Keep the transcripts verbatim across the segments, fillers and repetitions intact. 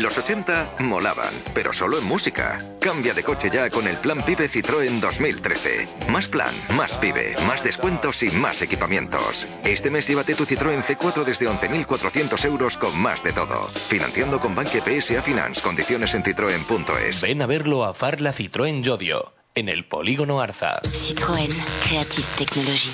Los ochenta molaban, pero solo en música. Cambia de coche ya con el Plan PIBE Citroën dos mil trece. Más plan, más PIBE, más descuentos y más equipamientos. Este mes llévate tu Citroën C cuatro desde once mil cuatrocientos euros con más de todo. Financiando con Banque P S A Finance. Condiciones en citroen punto es. Ven a verlo a Farla Citroën Llodio, en el Polígono Arza. Citroën, Creative Technology.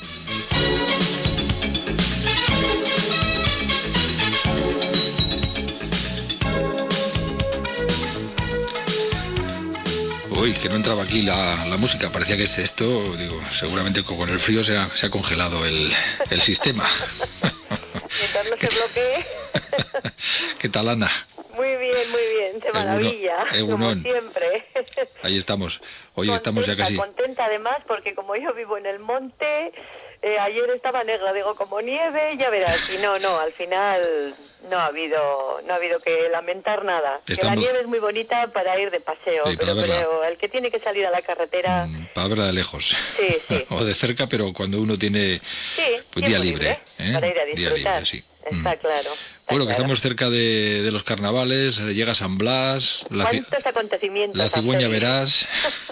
Uy, que no entraba aquí la, la música, parecía que es esto, digo, seguramente con el frío se ha, se ha congelado el, el sistema. Mientras no se bloquee. ¿Qué tal, Ana? Muy bien, muy bien, de maravilla, como siempre. Ahí estamos, hoy contenta, estamos ya casi... Contenta además, porque como yo vivo en el monte, eh, ayer estaba negra, digo, como nieve, ya verás, y no, no, al final no ha habido no ha habido que lamentar nada. Estando... Que la nieve es muy bonita para ir de paseo, sí, pero, pero el que tiene que salir a la carretera... Mm, para verla de lejos. Sí, sí. O de cerca, pero cuando uno tiene sí, pues, día libre. libre ¿eh? Para ir a disfrutar. Día libre, sí. Está mm. claro. Bueno, que estamos cerca de, de los carnavales, llega San Blas... La ¿Cuántos acontecimientos? La cigüeña verás...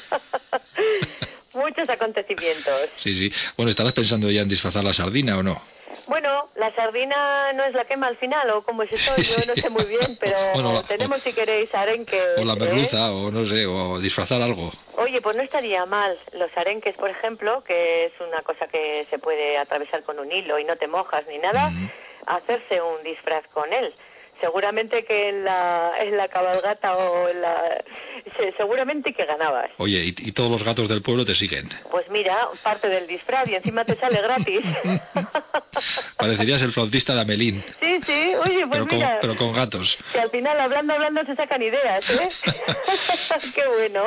Muchos acontecimientos. Sí, sí. Bueno, ¿estarás pensando ya en disfrazar la sardina o no? Bueno, la sardina no es la quema al final, o como es eso, sí, yo no sé muy bien, pero bueno, tenemos, o, si queréis, arenques. O la merluza, ¿eh? O no sé, o disfrazar algo. Oye, pues no estaría mal. Los arenques, por ejemplo, que es una cosa que se puede atravesar con un hilo y no te mojas ni nada, mm. hacerse un disfraz con él. Seguramente que en la, en la cabalgata o en la... seguramente que ganabas. Oye, ¿y, y todos los gatos del pueblo te siguen? Pues mira, parte del disfraz y encima te sale gratis. Parecerías el flautista de Amelín. Sí, sí, oye, pues pero mira... Con, pero con gatos. Que al final, hablando, hablando, se sacan ideas, ¿eh? Qué bueno.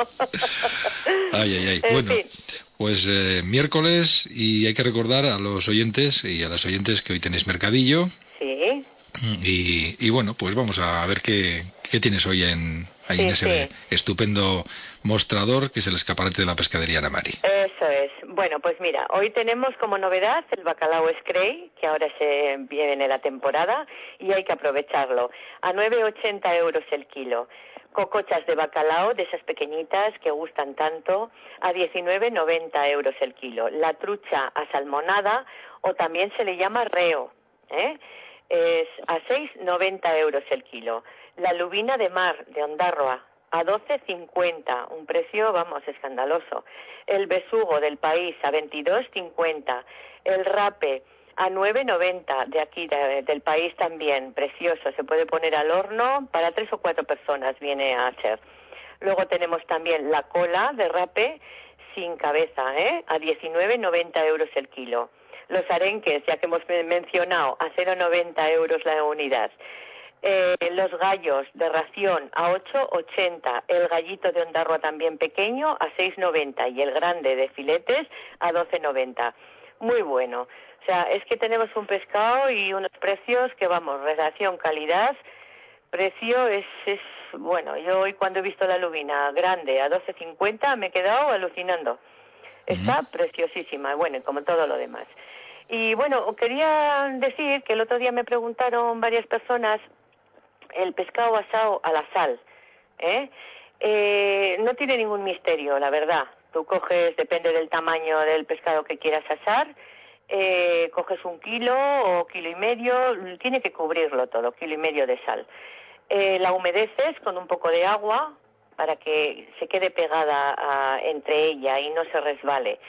Ay, ay, ay. En bueno, fin. Pues eh, miércoles, y hay que recordar a los oyentes y a las oyentes que hoy tenéis mercadillo. Sí. Y, y bueno, pues vamos a ver qué, qué tienes hoy en, ahí sí, en ese sí. estupendo mostrador que es el escaparate de la pescadería Ana Mari. Eso es. Bueno, pues mira, hoy tenemos como novedad el bacalao Scray, que ahora se viene la temporada y hay que aprovecharlo. A nueve ochenta euros el kilo. Cocochas de bacalao, de esas pequeñitas que gustan tanto, a diecinueve noventa euros el kilo. La trucha asalmonada, o también se le llama reo, ¿eh? Es a seis noventa euros el kilo. La lubina de mar de Ondarroa a doce cincuenta, un precio, vamos, escandaloso. El besugo del país a veintidós cincuenta. El rape a nueve noventa, de aquí, de, del país también, precioso. Se puede poner al horno para tres o cuatro personas, viene a ser. Luego tenemos también la cola de rape sin cabeza, ¿eh? A diecinueve noventa euros el kilo. Los arenques, ya que hemos mencionado, a cero noventa euros la unidad. Eh, los gallos de ración a ocho ochenta. El gallito de Ondarroa también pequeño a seis noventa. Y el grande de filetes a doce noventa. Muy bueno. O sea, es que tenemos un pescado y unos precios que, vamos, relación calidad, precio es, es bueno. Yo hoy cuando he visto la lubina grande a doce cincuenta me he quedado alucinando. Está uh-huh. preciosísima, bueno, y como todo lo demás. Y bueno, quería decir que el otro día me preguntaron varias personas el pescado asado a la sal, ¿eh? Eh, no tiene ningún misterio, la verdad. Tú coges, depende del tamaño del pescado que quieras asar, eh, coges un kilo o kilo y medio, tiene que cubrirlo todo, kilo y medio de sal. Eh, la humedeces con un poco de agua para que se quede pegada a, entre ella y no se resbale.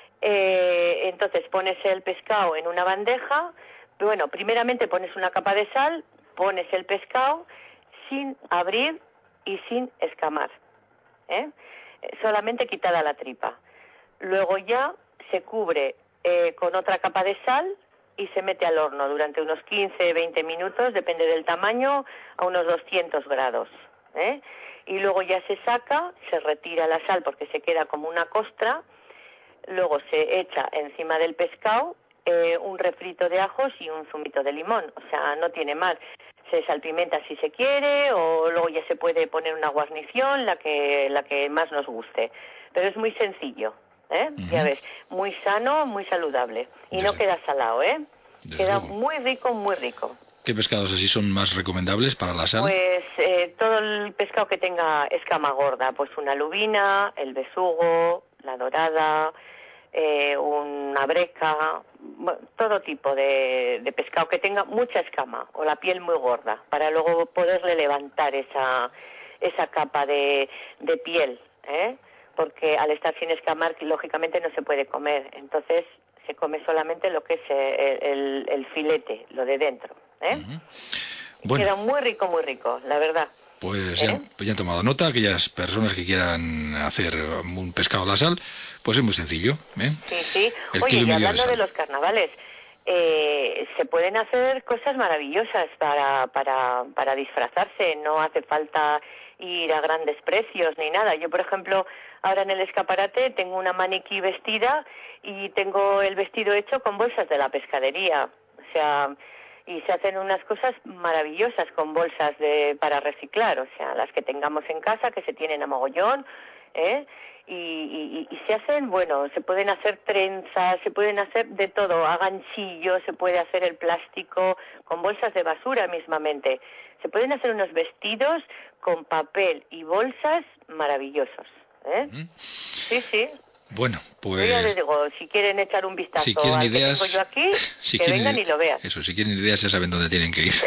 Eh, entonces pones el pescado en una bandeja, bueno, primeramente pones una capa de sal, pones el pescado sin abrir y sin escamar, ¿eh? Solamente quitada la tripa. Luego ya se cubre eh, con otra capa de sal y se mete al horno durante unos quince veinte minutos, depende del tamaño, a unos doscientos grados, ¿eh? Y luego ya se saca, se retira la sal porque se queda como una costra. Luego se echa encima del pescado eh, un refrito de ajos y un zumito de limón. O sea, no tiene mal. Se salpimenta si se quiere o luego ya se puede poner una guarnición, la que la que más nos guste. Pero es muy sencillo, ¿eh? Uh-huh. Ya ves, muy sano, muy saludable. Y desde, no queda salado, ¿eh? Queda luego. Muy rico, muy rico. ¿Qué pescados así son más recomendables para la sal? Pues eh, todo el pescado que tenga escama gorda, pues una lubina, el besugo, la dorada, eh, una breca, bueno, todo tipo de, de pescado que tenga mucha escama o la piel muy gorda, para luego poderle levantar esa, esa capa de, de piel, ¿eh? Porque al estar sin escamar, lógicamente no se puede comer, entonces se come solamente lo que es el, el, el filete, lo de dentro, ¿eh? Uh-huh. Bueno. Queda muy rico, muy rico, la verdad. Pues ya, ¿Eh? pues ya han tomado nota, aquellas personas que quieran hacer un pescado a la sal, pues es muy sencillo, ¿eh? Sí, sí. El Oye, y hablando de, de los carnavales, eh, se pueden hacer cosas maravillosas para, para, para disfrazarse, no hace falta ir a grandes precios ni nada. Yo, por ejemplo, ahora en el escaparate tengo una maniquí vestida y tengo el vestido hecho con bolsas de la pescadería, o sea, y se hacen unas cosas maravillosas con bolsas de para reciclar, o sea, las que tengamos en casa, que se tienen a mogollón, ¿eh? Y, y, y se hacen, bueno, se pueden hacer trenzas, se pueden hacer de todo, a ganchillo, se puede hacer el plástico, con bolsas de basura mismamente. Se pueden hacer unos vestidos con papel y bolsas maravillosos, ¿eh? Mm. Sí, sí. Bueno, pues... Yo ya les digo, si quieren echar un vistazo si quieren al ideas, que tengo yo aquí, si que quieren, vengan y lo vean. Eso, si quieren ideas ya saben dónde tienen que ir.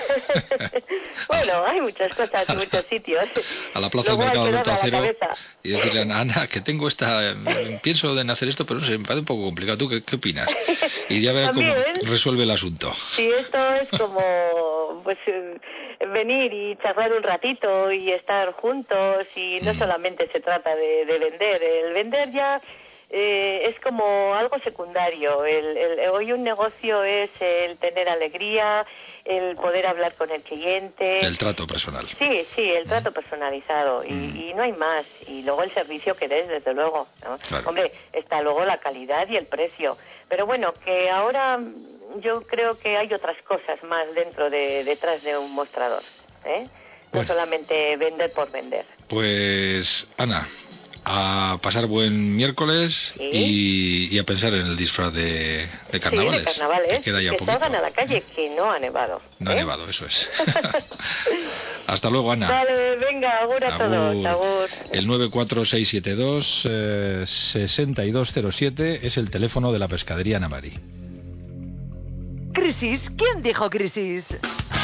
Bueno, hay muchas cosas, a la, muchos sitios. A la plaza Luego del mercado del Alto Acero y decirle a Ana que tengo esta... pienso en hacer esto, pero no sé, me parece un poco complicado. ¿Tú qué, qué opinas? Y ya verán cómo resuelve el asunto. Sí, esto es como... pues venir y charlar un ratito y estar juntos y no mm. solamente se trata de, de vender. El vender ya... Eh, es como algo secundario. El, el, hoy un negocio es el tener alegría, el poder hablar con el cliente. El trato personal. Sí, sí, el trato mm. personalizado. Y, mm. y no hay más. Y luego el servicio que des, desde luego, ¿no? Claro. Hombre, está luego la calidad y el precio. Pero bueno, que ahora yo creo que hay otras cosas más dentro de detrás de un mostrador, ¿eh? No bueno. solamente vender por vender. Pues, Ana, a pasar buen miércoles ¿Sí? y, y a pensar en el disfraz de, de carnavales. Sí, de carnavales. Que queda ya que poquito. salgan a la calle, que no ha nevado. No ¿eh? ha nevado, eso es. Hasta luego, Ana. Vale, venga, agur a todos. Agur. El nueve cuatro seis siete dos seis dos cero siete es el teléfono de la pescadería Namari. ¿Crisis? ¿Quién dijo crisis?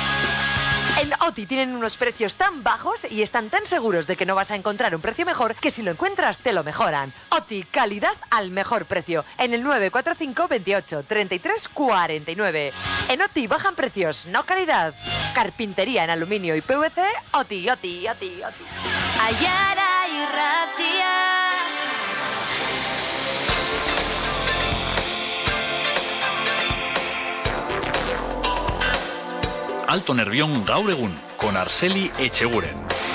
En Oti tienen unos precios tan bajos y están tan seguros de que no vas a encontrar un precio mejor que si lo encuentras te lo mejoran. Oti, calidad al mejor precio. En el nueve cuatro cinco veintiocho treinta y tres cuarenta y nueve. En Oti bajan precios, no calidad. Carpintería en aluminio y P V C, Oti, Oti, Oti, Oti. Ayara y Ratia. Alto Nervión gaur egun, con Arceli Echeguren.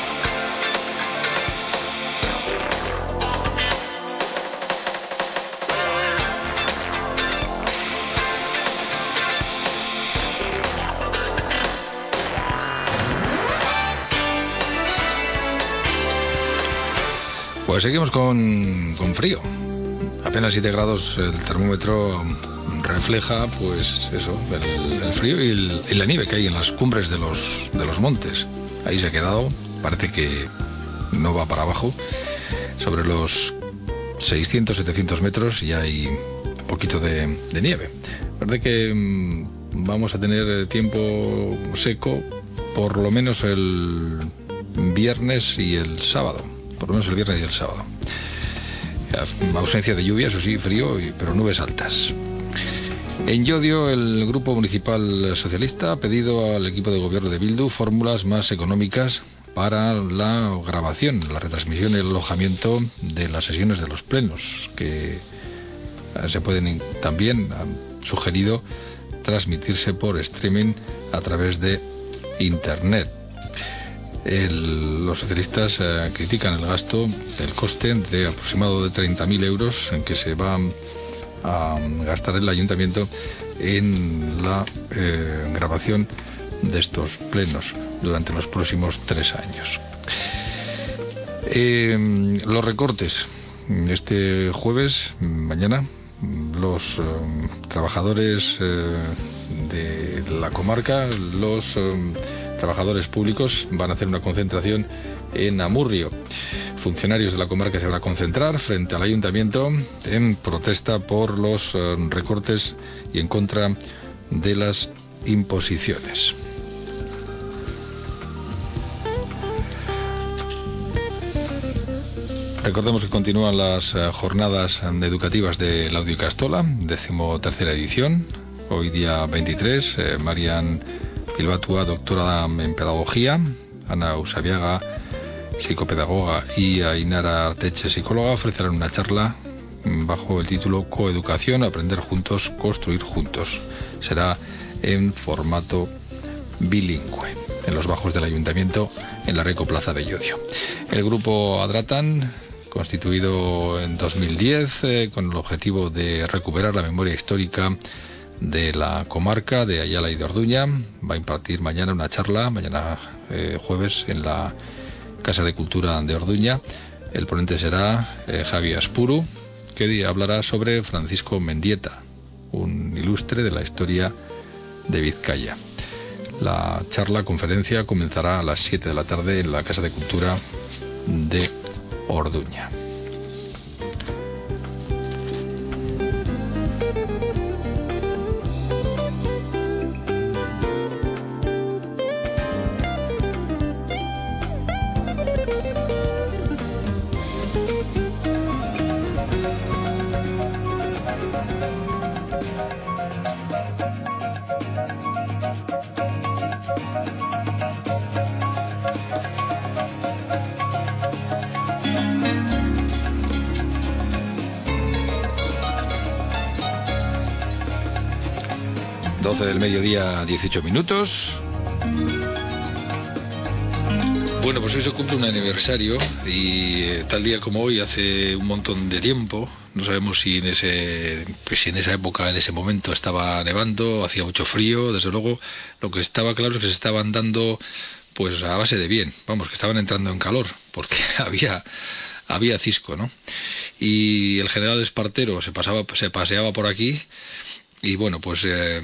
Pues seguimos con, con frío. Apenas siete grados el termómetro refleja, pues eso, el, el frío y, el, y la nieve que hay en las cumbres de los, de los montes. Ahí se ha quedado, parece que no va para abajo. Sobre los seiscientos, setecientos metros y hay un poquito de, de nieve. Parece que mmm, vamos a tener tiempo seco por lo menos el viernes y el sábado. Por lo menos el viernes y el sábado. Ausencia de lluvia, eso sí, frío, pero nubes altas. En Llodio, el Grupo Municipal Socialista ha pedido al equipo de gobierno de Bildu fórmulas más económicas para la grabación, la retransmisión y el alojamiento de las sesiones de los plenos, que se pueden también, han sugerido, transmitirse por streaming a través de Internet. El, los socialistas eh, critican el gasto, el coste de aproximado de treinta mil euros en que se va a gastar el ayuntamiento en la eh, grabación de estos plenos durante los próximos tres años. Eh, los recortes. Este jueves, mañana, los eh, trabajadores eh, de la comarca, los eh, trabajadores públicos van a hacer una concentración en Amurrio. Funcionarios de la comarca se van a concentrar frente al ayuntamiento en protesta por los eh, recortes y en contra de las imposiciones. Recordemos que continúan las eh, jornadas educativas de la Audiocastola, decimotercera edición. Hoy día veintitrés, eh, Marian Bilbatua, doctora en pedagogía, Ana Usabiaga, psicopedagoga, y Ainara Arteche, psicóloga, ofrecerán una charla bajo el título Coeducación, aprender juntos, construir juntos. Será en formato bilingüe, en los bajos del ayuntamiento, en la Reco Plaza de Llodio. El grupo Adratan, constituido en dos mil diez eh, con el objetivo de recuperar la memoria histórica de la comarca de Ayala y de Orduña, va a impartir mañana una charla, mañana eh, jueves, en la Casa de Cultura de Orduña. El ponente será eh, Javi Aspuru, que hablará sobre Francisco Mendieta, un ilustre de la historia de Vizcaya. La charla, conferencia, comenzará a las siete de la tarde en la Casa de Cultura de Orduña. doce del mediodía, dieciocho minutos. Bueno, pues hoy se cumple un aniversario y eh, tal día como hoy, hace un montón de tiempo, no sabemos si en ese, pues si en esa época, en ese momento estaba nevando, hacía mucho frío, desde luego. Lo que estaba claro es que se estaban dando pues a base de bien, vamos, que estaban entrando en calor, porque había había cisco, ¿no? Y el general Espartero se pasaba, se paseaba por aquí. Y bueno, pues eh,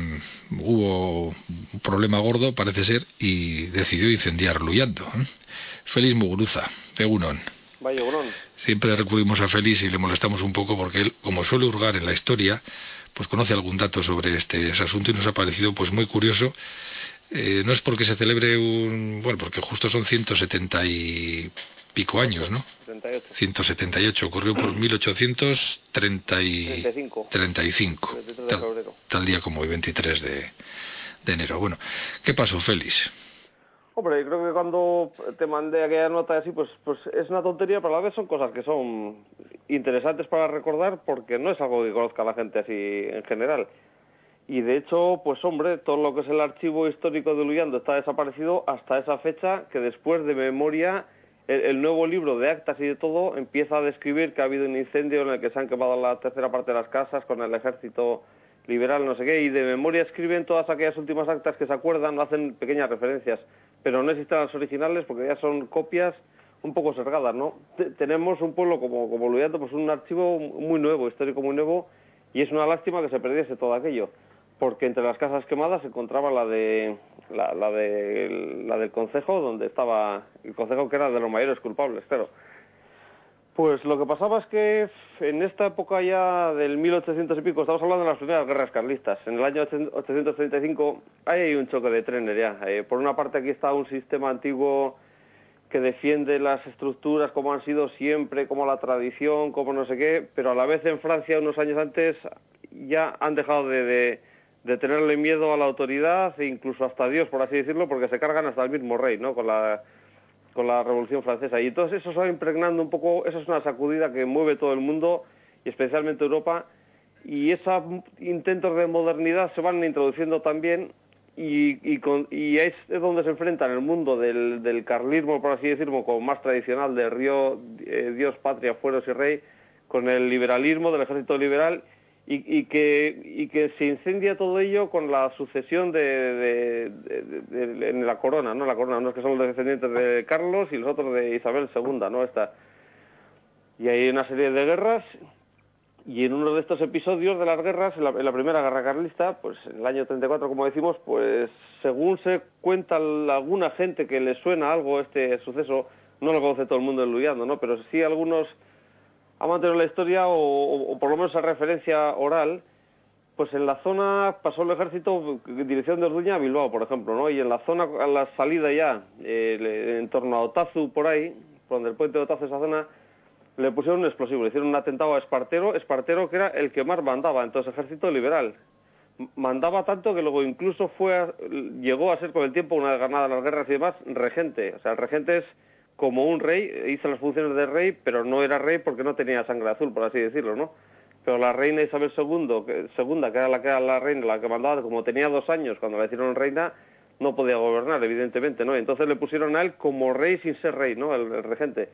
hubo un problema gordo, parece ser, y decidió incendiar Luyando. ¿eh? Félix Muguruza, Egunon. Vaya, Egunon. Siempre recurrimos a Félix y le molestamos un poco porque él, como suele hurgar en la historia, pues conoce algún dato sobre este asunto y nos ha parecido pues muy curioso. Eh, no es porque se celebre un... Bueno, porque justo son ciento setenta y pico años, ¿no? setenta y ocho. ciento setenta y ocho, ocurrió por mil ochocientos treinta y cinco. Tal, tal día como hoy, veintitrés de enero. Bueno, ¿qué pasó, Félix? Hombre, creo que cuando te mandé aquella nota así, pues, pues es una tontería, pero a la vez son cosas que son interesantes para recordar, porque no es algo que conozca la gente así en general. Y de hecho, pues hombre, todo lo que es el archivo histórico de Luyando está desaparecido hasta esa fecha, que después de memoria, el, el nuevo libro de actas y de todo empieza a describir que ha habido un incendio en el que se han quemado la tercera parte de las casas con el ejército liberal, no sé qué, y de memoria escriben todas aquellas últimas actas que se acuerdan, hacen pequeñas referencias, pero no existen las originales porque ya son copias un poco sesgadas, ¿no? T- tenemos un pueblo como, como Luyando, pues un archivo muy nuevo, histórico muy nuevo, y es una lástima que se perdiese todo aquello, porque entre las casas quemadas se encontraba la de la, la de la del concejo, donde estaba el concejo, que era de los mayores culpables, claro. Pues lo que pasaba es que en esta época ya del mil ochocientos y pico, estamos hablando de las primeras guerras carlistas, en el año ochocientos treinta y cinco hay un choque de trenes ya. Eh, por una parte aquí está un sistema antiguo que defiende las estructuras como han sido siempre, como la tradición, como no sé qué, pero a la vez en Francia unos años antes ya han dejado de, de, de tenerle miedo a la autoridad e incluso hasta a Dios, por así decirlo, porque se cargan hasta el mismo rey, ¿no? Con la... con la Revolución Francesa, y entonces eso se va impregnando un poco, eso es una sacudida que mueve todo el mundo, y especialmente Europa, y esos intentos de modernidad se van introduciendo también, y, y, con, y es donde se enfrentan el mundo del, del carlismo, por así decirlo, como más tradicional, de Río, eh, Dios, patria, fueros y rey, con el liberalismo, del ejército liberal, Y, y que y que se incendia todo ello con la sucesión de, de, de, de, de en la corona, ¿no? La corona, unos que son los descendientes de Carlos y los otros de Isabel segunda, ¿no? Esta. Y hay una serie de guerras Y en uno de estos episodios de las guerras, en la, en la primera guerra carlista, pues en el año treinta y cuatro, como decimos, pues según se cuenta alguna gente que le suena algo este suceso, no lo conoce todo el mundo en Luyando, ¿no? Pero sí algunos amantes de la historia o, o, o por lo menos a referencia oral, pues en la zona pasó el ejército en dirección de Orduña a Bilbao, por ejemplo, ¿no? Y en la zona, a la salida ya, eh, en torno a Otazu, por ahí, por donde el puente de Otazu, esa zona, le pusieron un explosivo, le hicieron un atentado a Espartero, Espartero que era el que más mandaba, entonces ejército liberal. Mandaba tanto que luego incluso fue a, llegó a ser con el tiempo, una vez ganadas las guerras y demás, regente. O sea, el regente es como un rey, hizo las funciones de rey, pero no era rey porque no tenía sangre azul, por así decirlo, ¿no? Pero la reina Isabel segundo, que, segunda, que era la que era la reina, la que mandaba, como tenía dos años cuando la hicieron reina, no podía gobernar, evidentemente, ¿no? Entonces le pusieron a él como rey sin ser rey, ¿no? El, el regente.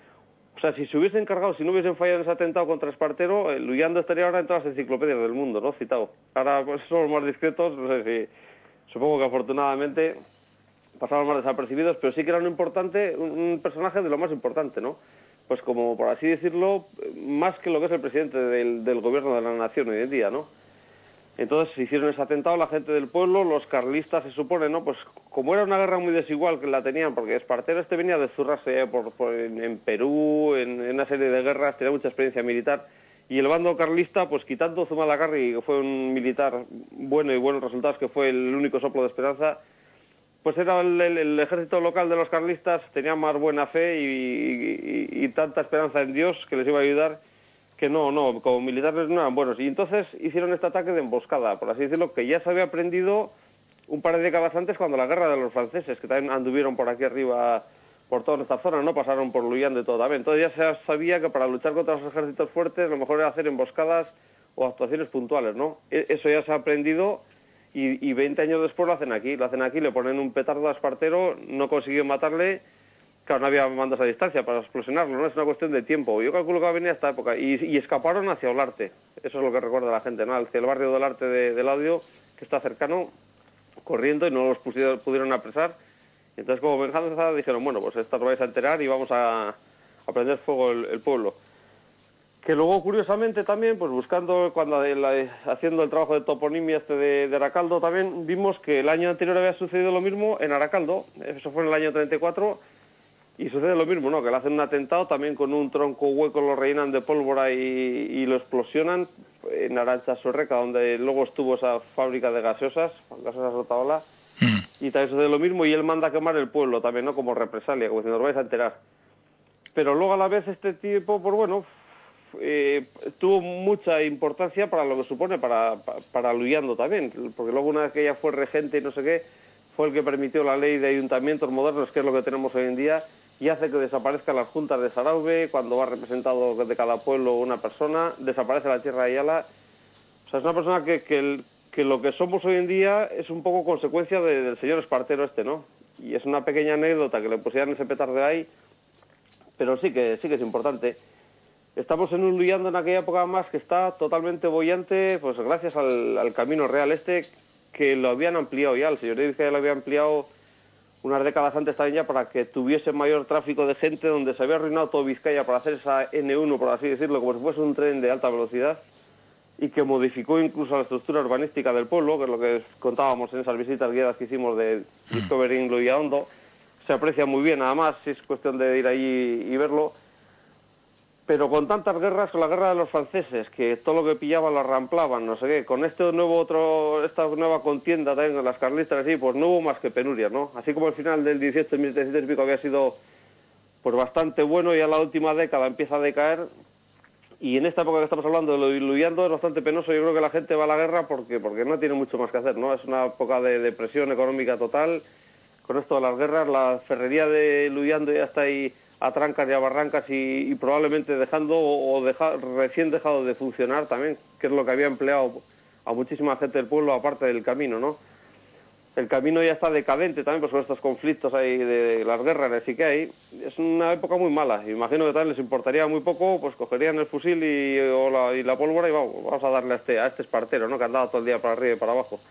O sea, si se hubiesen encargado, si no hubiesen fallado en ese atentado contra Espartero, eh, Luyando estaría ahora en todas las enciclopedias del mundo, ¿no? Citado. Ahora, pues son los más discretos, no sé si... Supongo que afortunadamente pasaron más desapercibidos, pero sí que era un importante, un personaje de lo más importante, ¿no? Pues como, por así decirlo, más que lo que es el presidente del, del gobierno de la nación hoy en día, ¿no? Entonces se hicieron ese atentado, la gente del pueblo, los carlistas se supone, ¿no? Pues como era una guerra muy desigual que la tenían, porque Espartero este venía de zurrarse eh, por, por, en, en Perú, en, en una serie de guerras, tenía mucha experiencia militar, y el bando carlista, pues quitando Zumalacárregui, que fue un militar bueno y buenos resultados, que fue el único soplo de esperanza, pues era el, el, el ejército local de los carlistas, tenía más buena fe y, y, y, y tanta esperanza en Dios que les iba a ayudar, que no, no, como militares no eran buenos. Y entonces hicieron este ataque de emboscada, por así decirlo, que ya se había aprendido un par de décadas antes cuando la guerra de los franceses, que también anduvieron por aquí arriba, por toda esta zona, ¿no? Pasaron por Luyando y todo también. Entonces ya se sabía que para luchar contra los ejércitos fuertes lo mejor era hacer emboscadas o actuaciones puntuales, ¿no? Eso ya se ha aprendido y, y veinte años después lo hacen aquí. Lo hacen aquí, le ponen un petardo a Espartero, no consiguió matarle. Claro, no había mandos a distancia para explosionarlo, ¿no? Es una cuestión de tiempo. Yo calculo que va a venir a esta época. Y, y escaparon hacia Olarte. Eso es lo que recuerda la gente, ¿no? Hacia el barrio de Olarte de, del Audio, que está cercano, corriendo, y no los pusieron, pudieron apresar. Entonces, como venganza, dijeron, bueno, pues esta os vais a enterar y vamos a, a prender fuego el, el pueblo. Que luego, curiosamente, también, pues buscando, cuando la, haciendo el trabajo de toponimia este de, de Aracaldo, también vimos que el año anterior había sucedido lo mismo en Aracaldo. Eso fue en el año treinta y cuatro. Y sucede lo mismo, ¿no? Que le hacen un atentado también con un tronco hueco, lo rellenan de pólvora y, y lo explosionan en Arantxa-Sorreca, donde luego estuvo esa fábrica de gaseosas, gaseosas Otaola, mm. y también sucede lo mismo, y él manda a quemar el pueblo también, ¿no? Como represalia, como diciendo, os vais a enterar. Pero luego a la vez este tipo, pues bueno, eh, tuvo mucha importancia para lo que supone, para, para, para Luyando también, porque luego una vez que ella fue regente y no sé qué, fue el que permitió la ley de ayuntamientos modernos, que es lo que tenemos hoy en día, y hace que desaparezcan las juntas de Sarauve, cuando va representado de cada pueblo una persona, desaparece la tierra de Ayala. O sea, es una persona que, que, el, que lo que somos hoy en día es un poco consecuencia de, del señor Espartero este, ¿no? Y es una pequeña anécdota que le pusieran ese petardo ahí, pero sí que sí que es importante. Estamos en un Luyando en aquella época más que está totalmente boyante, pues gracias al, al Camino Real este, que lo habían ampliado ya, el señor Vizcaya lo había ampliado unas décadas antes también ya para que tuviese mayor tráfico de gente, donde se había arruinado todo Vizcaya para hacer esa ene uno, por así decirlo, como si fuese un tren de alta velocidad, y que modificó incluso la estructura urbanística del pueblo, que es lo que contábamos en esas visitas guiadas que hicimos de Discovering Luyando. Se aprecia muy bien, además, si es cuestión de ir allí y verlo. Pero con tantas guerras, con la guerra de los franceses, que todo lo que pillaban lo arramplaban, no sé qué, con este nuevo otro, esta nueva contienda también con las carlistas, así, pues no hubo más que penurias, ¿no? Así como el final del dieciocho, mil setecientos y pico había sido pues bastante bueno, y a la última década empieza a decaer, y en esta época que estamos hablando de lo de Luyando es bastante penoso. Yo creo que la gente va a la guerra porque porque no tiene mucho más que hacer, ¿no? Es una época de depresión económica total, con esto de las guerras, la ferrería de Luyando ya está ahí a trancas y a barrancas y, y probablemente dejando o deja, recién dejado de funcionar también, que es lo que había empleado a muchísima gente del pueblo, aparte del camino, ¿no? El camino ya está decadente también, pues con estos conflictos ahí de, de las guerras sí que hay. Es una época muy mala. Imagino que también les importaría muy poco, pues cogerían el fusil y, o la, y la pólvora y vamos, vamos a darle a este, a este Espartero, ¿no? Que andaba todo el día para arriba y para abajo.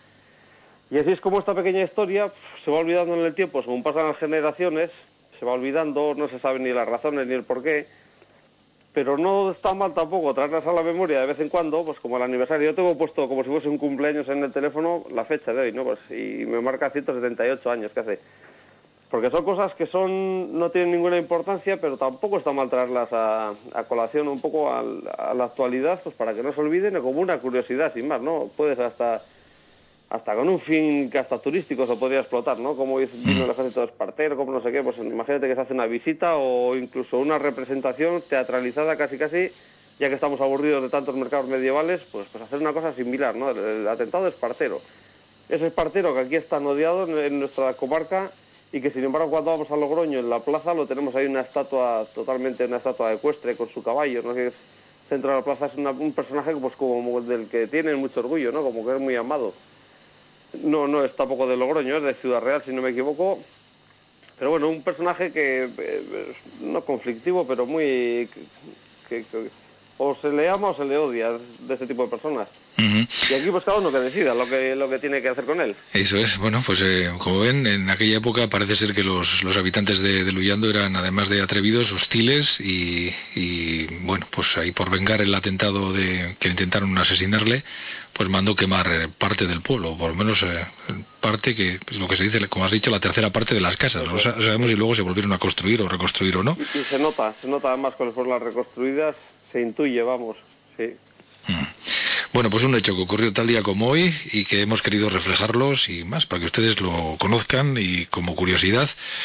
Y así es como esta pequeña historia se va olvidando en el tiempo, según pasan las generaciones, se va olvidando, no se sabe ni las razones ni el porqué, pero no está mal tampoco traerlas a la memoria de vez en cuando, pues como el aniversario. Yo tengo puesto como si fuese un cumpleaños en el teléfono la fecha de hoy, ¿no? Pues y me marca ciento setenta y ocho años que hace. Porque son cosas que son no tienen ninguna importancia, pero tampoco está mal traerlas a, a colación un poco a, a la actualidad, pues para que no se olviden, como una curiosidad, sin más, ¿no? Puedes hasta hasta con un fin que hasta turístico se podría explotar, ¿no? Como vino el ejército de Espartero, como no sé qué, pues imagínate que se hace una visita o incluso una representación teatralizada casi casi, ya que estamos aburridos de tantos mercados medievales, pues, pues hacer una cosa similar, ¿no? El, el atentado de Espartero. Ese Espartero que aquí es tan odiado en, en nuestra comarca, y que sin embargo cuando vamos a Logroño en la plaza lo tenemos ahí una estatua, totalmente una estatua ecuestre con su caballo, ¿no? Que es centro de la plaza, es una, un personaje pues como del que tienen mucho orgullo, ¿no? Como que es muy amado. No, no es tampoco de Logroño, es de Ciudad Real si no me equivoco, pero bueno, un personaje que, eh, no conflictivo, pero muy... Que, que, o se le ama o se le odia, de ese tipo de personas. Uh-huh. Y aquí pues cada uno que decida lo que lo que tiene que hacer con él. Eso es, bueno, pues eh, como ven, en aquella época parece ser que los, los habitantes de, de Luyando eran, además de atrevidos, hostiles y, y, bueno, pues ahí por vengar el atentado de que intentaron asesinarle, pues mandó quemar eh, parte del pueblo, por lo menos eh, parte que, pues, lo que se dice, como has dicho, la tercera parte de las casas. No sa- sabemos si luego se volvieron a construir o reconstruir o no. Y, y se nota, se nota además cuáles fueron las reconstruidas, se intuye, vamos, sí. Mm. Bueno, pues un hecho que ocurrió tal día como hoy y que hemos querido reflejarlos y más para que ustedes lo conozcan y como curiosidad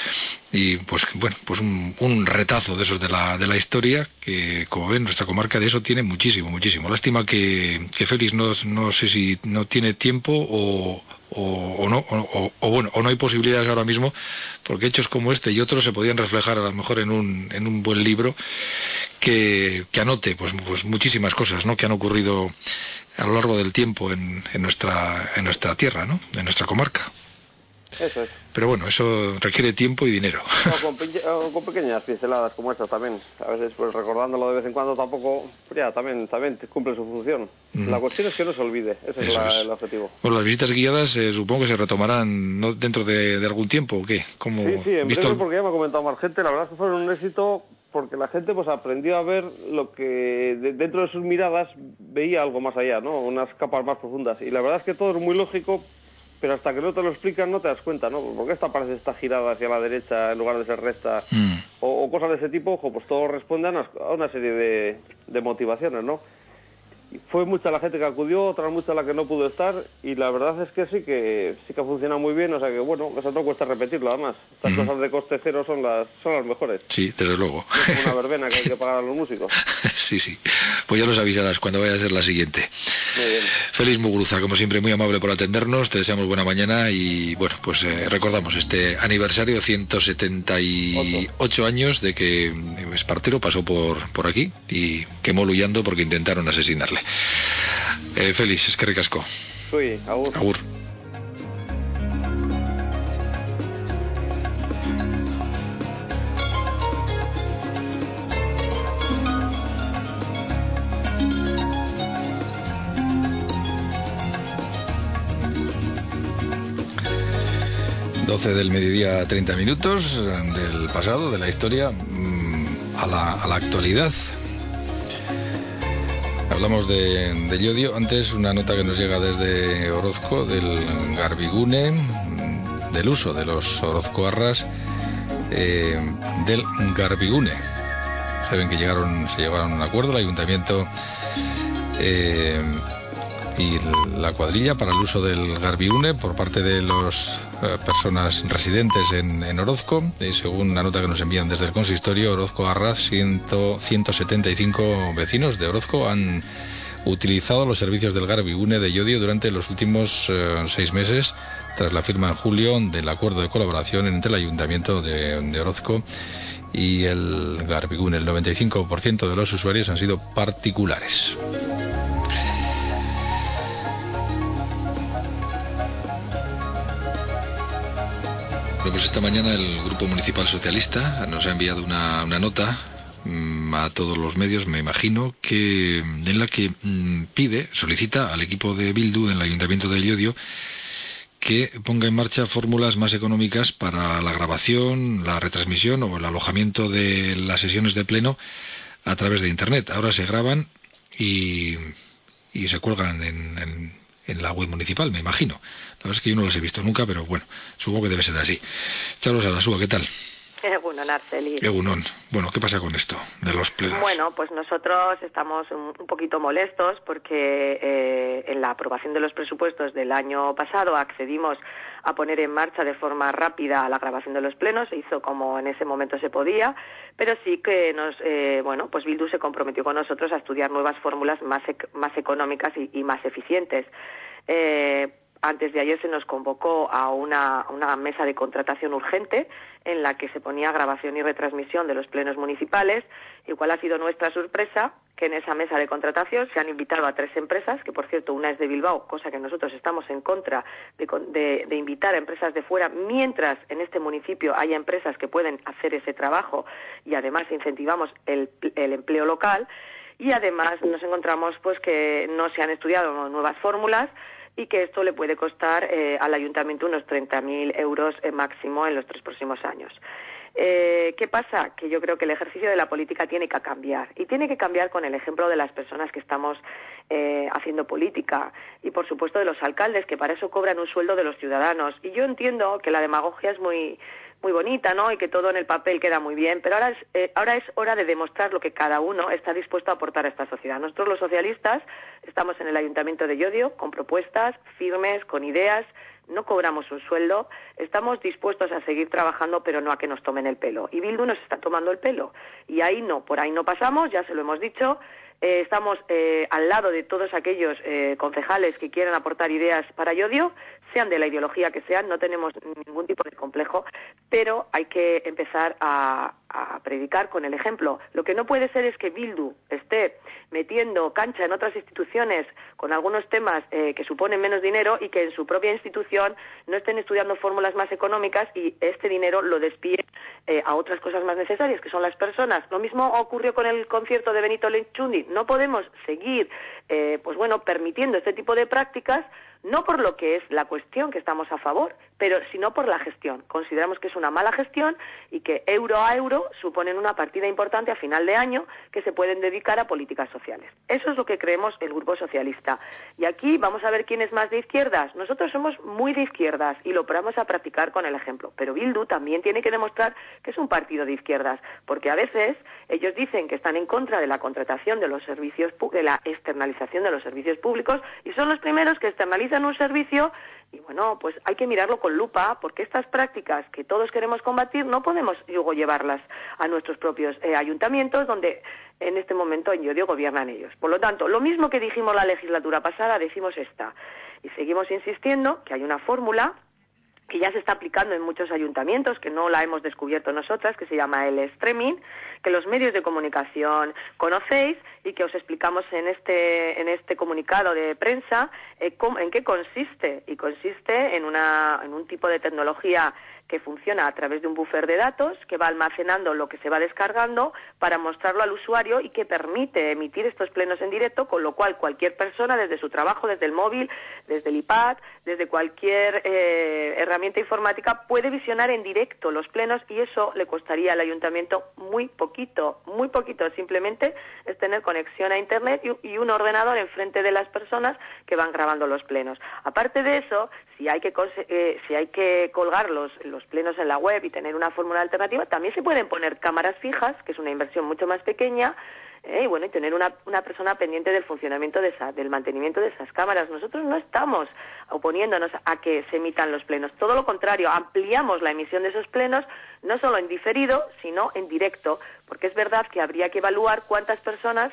y pues bueno, pues un, un retazo de esos de la de la historia que como ven nuestra comarca de eso tiene muchísimo, muchísimo. Lástima que, que Félix no, no sé si no tiene tiempo o O, o no, o, o bueno, o no hay posibilidades ahora mismo, porque hechos como este y otros se podían reflejar a lo mejor en un, en un buen libro que, que anote pues, pues muchísimas cosas, ¿no? Que han ocurrido a lo largo del tiempo en, en nuestra en nuestra tierra, ¿no? En nuestra comarca. Eso es. Pero bueno, eso requiere tiempo y dinero. O con, pe- o con pequeñas pinceladas como estas también. A veces, pues recordándolo de vez en cuando tampoco, ya, también, también cumple su función. Mm. La cuestión es que no se olvide, ese es, la, es el objetivo. Bueno, las visitas guiadas eh, supongo que se retomarán ¿no? dentro de, de algún tiempo, ¿o qué? ¿Cómo, sí, sí, en visto breve el... porque ya me ha comentado más gente, la verdad es que fueron un éxito porque la gente pues aprendió a ver lo que de, dentro de sus miradas veía algo más allá, ¿no? Unas capas más profundas. Y la verdad es que todo es muy lógico, pero hasta que no te lo explican no te das cuenta, ¿no? Porque esta parece está girada hacia la derecha en lugar de ser recta, mm. o, o cosas de ese tipo, ojo, pues todo responde a una, a una serie de, de motivaciones, ¿no? Y fue mucha la gente que acudió, otra mucha la que no pudo estar, y la verdad es que sí que sí que ha funcionado muy bien, o sea que bueno, eso no cuesta repetirlo además. Estas mm. cosas de coste cero son las son las mejores. Sí, desde luego. Es como una verbena que hay que pagar a los músicos. Sí, sí. Pues ya los avisarás cuando vaya a ser la siguiente. Muy bien. Félix Muguruza, como siempre, muy amable por atendernos, te deseamos buena mañana y bueno, pues eh, recordamos este aniversario, ciento setenta y ocho años de que Espartero pasó por, por aquí y quemó Luyando porque intentaron asesinarle. Eh, Félix, es que ricasco. Sí, agur. Agur. doce del mediodía, treinta minutos del pasado, de la historia, a la, a la actualidad. Hablamos de, de Llodio. Antes una nota que nos llega desde Orozco, del Garbigune, del uso de los orozcoarras eh, del Garbigune. Saben que llegaron, se llegaron a un acuerdo el ayuntamiento eh, y la cuadrilla para el uso del Garbigune por parte de las eh, personas residentes en, en Orozco. Y según una nota que nos envían desde el consistorio, Orozco Arras, ciento setenta y cinco vecinos de Orozco han utilizado los servicios del Garbigune de Llodio durante los últimos eh, seis meses, tras la firma en julio del acuerdo de colaboración entre el ayuntamiento de, de Orozco y el Garbigune. El noventa y cinco por ciento de los usuarios han sido particulares. Pues esta mañana el Grupo Municipal Socialista nos ha enviado una, una nota mmm, a todos los medios, me imagino, que en la que mmm, pide, solicita al equipo de Bildu en el Ayuntamiento de Llodio que ponga en marcha fórmulas más económicas para la grabación, la retransmisión o el alojamiento de las sesiones de pleno a través de Internet. Ahora se graban y, y se cuelgan en, en, en la web municipal, me imagino. La verdad es que yo no los he visto nunca, pero bueno, supongo que debe ser así. Carlos Sarasúa, ¿qué tal? Egunon, Arceli. Egunon. Bueno, ¿qué pasa con esto de los plenos? Bueno, pues nosotros estamos un, un poquito molestos porque eh, en la aprobación de los presupuestos del año pasado accedimos a poner en marcha de forma rápida la grabación de los plenos, se hizo como en ese momento se podía, pero sí que nos, eh, bueno, pues Bildu se comprometió con nosotros a estudiar nuevas fórmulas más, ec- más económicas y, y más eficientes. Eh, Antes de ayer se nos convocó a una, una mesa de contratación urgente en la que se ponía grabación y retransmisión de los plenos municipales. ¿Y cuál ha sido nuestra sorpresa? Que en esa mesa de contratación se han invitado a tres empresas, que por cierto una es de Bilbao, cosa que nosotros estamos en contra de, de, de invitar a empresas de fuera, mientras en este municipio haya empresas que pueden hacer ese trabajo y además incentivamos el, el empleo local. Y además nos encontramos pues que no se han estudiado nuevas fórmulas y que esto le puede costar eh, al ayuntamiento unos treinta mil euros eh, máximo en los tres próximos años. Eh, ¿Qué pasa? Que yo creo que el ejercicio de la política tiene que cambiar, y tiene que cambiar con el ejemplo de las personas que estamos eh, haciendo política y, por supuesto, de los alcaldes, que para eso cobran un sueldo de los ciudadanos. Y yo entiendo que la demagogia es muy muy bonita, ¿no? Y que todo en el papel queda muy bien, pero ahora es, eh, ahora es hora de demostrar lo que cada uno está dispuesto a aportar a esta sociedad. Nosotros los socialistas estamos en el Ayuntamiento de Llodio con propuestas firmes, con ideas, no cobramos un sueldo, estamos dispuestos a seguir trabajando, pero no a que nos tomen el pelo. Y Bildu nos está tomando el pelo. Y ahí no, por ahí no pasamos, ya se lo hemos dicho. Eh, estamos eh, al lado de todos aquellos eh, concejales que quieran aportar ideas para Llodio, sean de la ideología que sean, no tenemos ningún tipo de complejo, pero hay que empezar a, a predicar con el ejemplo. Lo que no puede ser es que Bildu esté metiendo cancha en otras instituciones con algunos temas eh, que suponen menos dinero y que en su propia institución no estén estudiando fórmulas más económicas y este dinero lo despiden eh, a otras cosas más necesarias, que son las personas. Lo mismo ocurrió con el concierto de Benito Lecchundi. No podemos seguir, eh, pues bueno, permitiendo este tipo de prácticas, no por lo que es la cuestión, que estamos a favor, pero sino por la gestión. Consideramos que es una mala gestión y que euro a euro suponen una partida importante a final de año que se pueden dedicar a políticas sociales. Eso es lo que creemos el Grupo Socialista. Y aquí vamos a ver quién es más de izquierdas. Nosotros somos muy de izquierdas y lo vamos a practicar con el ejemplo. Pero Bildu también tiene que demostrar que es un partido de izquierdas, porque a veces ellos dicen que están en contra de la contratación de los servicios, de la externalización de los servicios públicos, y son los primeros que externalizan un servicio. Y bueno, pues hay que mirarlo con lupa, porque estas prácticas que todos queremos combatir no podemos luego llevarlas a nuestros propios eh, ayuntamientos, donde en este momento en Llodio gobiernan ellos. Por lo tanto, lo mismo que dijimos la legislatura pasada, decimos esta. Y seguimos insistiendo que hay una fórmula que ya se está aplicando en muchos ayuntamientos, que no la hemos descubierto nosotras, que se llama el streaming, que los medios de comunicación conocéis y que os explicamos en este en este comunicado de prensa eh, cómo, en qué consiste. Y consiste en, una, en un tipo de tecnología que funciona a través de un buffer de datos que va almacenando lo que se va descargando para mostrarlo al usuario y que permite emitir estos plenos en directo, con lo cual cualquier persona, desde su trabajo, desde el móvil, desde el iPad, desde cualquier eh, herramienta informática, puede visionar en directo los plenos, y eso le costaría al ayuntamiento muy poquito, muy poquito. Simplemente es tener conexión a Internet y, y un ordenador enfrente de las personas que van grabando los plenos. Aparte de eso, si hay que, eh, si hay que colgar los, los plenos en la web y tener una fórmula alternativa, también se pueden poner cámaras fijas, que es una inversión mucho más pequeña, eh, y bueno, y tener una, una persona pendiente del funcionamiento de esa, del mantenimiento de esas cámaras. Nosotros no estamos oponiéndonos a que se emitan los plenos, todo lo contrario, ampliamos la emisión de esos plenos, no solo en diferido, sino en directo, porque es verdad que habría que evaluar cuántas personas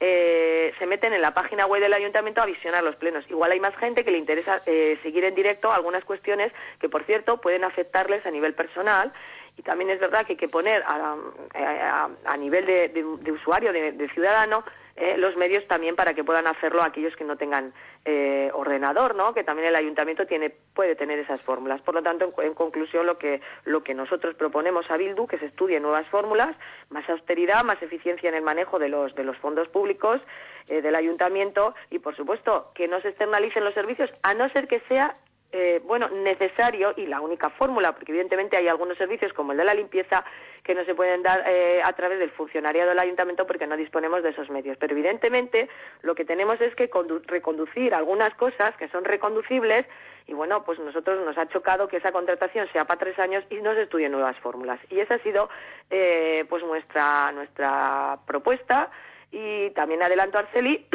Eh, se meten en la página web del ayuntamiento a visionar los plenos. Igual hay más gente que le interesa eh, seguir en directo algunas cuestiones que, por cierto, pueden afectarles a nivel personal. Y también es verdad que hay que poner a, a, a nivel de, de, de usuario, de, de ciudadano, eh, los medios también para que puedan hacerlo aquellos que no tengan eh, ordenador, ¿no? Que también el ayuntamiento tiene puede tener esas fórmulas. Por lo tanto, en, en conclusión, lo que lo que nosotros proponemos a Bildu, que se estudien nuevas fórmulas, más austeridad, más eficiencia en el manejo de los de los fondos públicos eh, del ayuntamiento, y por supuesto que no se externalicen los servicios, a no ser que sea eh, bueno, necesario y la única fórmula, porque evidentemente hay algunos servicios como el de la limpieza que no se pueden dar eh, a través del funcionariado del ayuntamiento porque no disponemos de esos medios. Pero evidentemente lo que tenemos es que reconducir algunas cosas que son reconducibles y bueno, pues nosotros nos ha chocado que esa contratación sea para tres años y no se estudien nuevas fórmulas. Y esa ha sido eh, pues nuestra, nuestra propuesta y también adelanto, Arceli,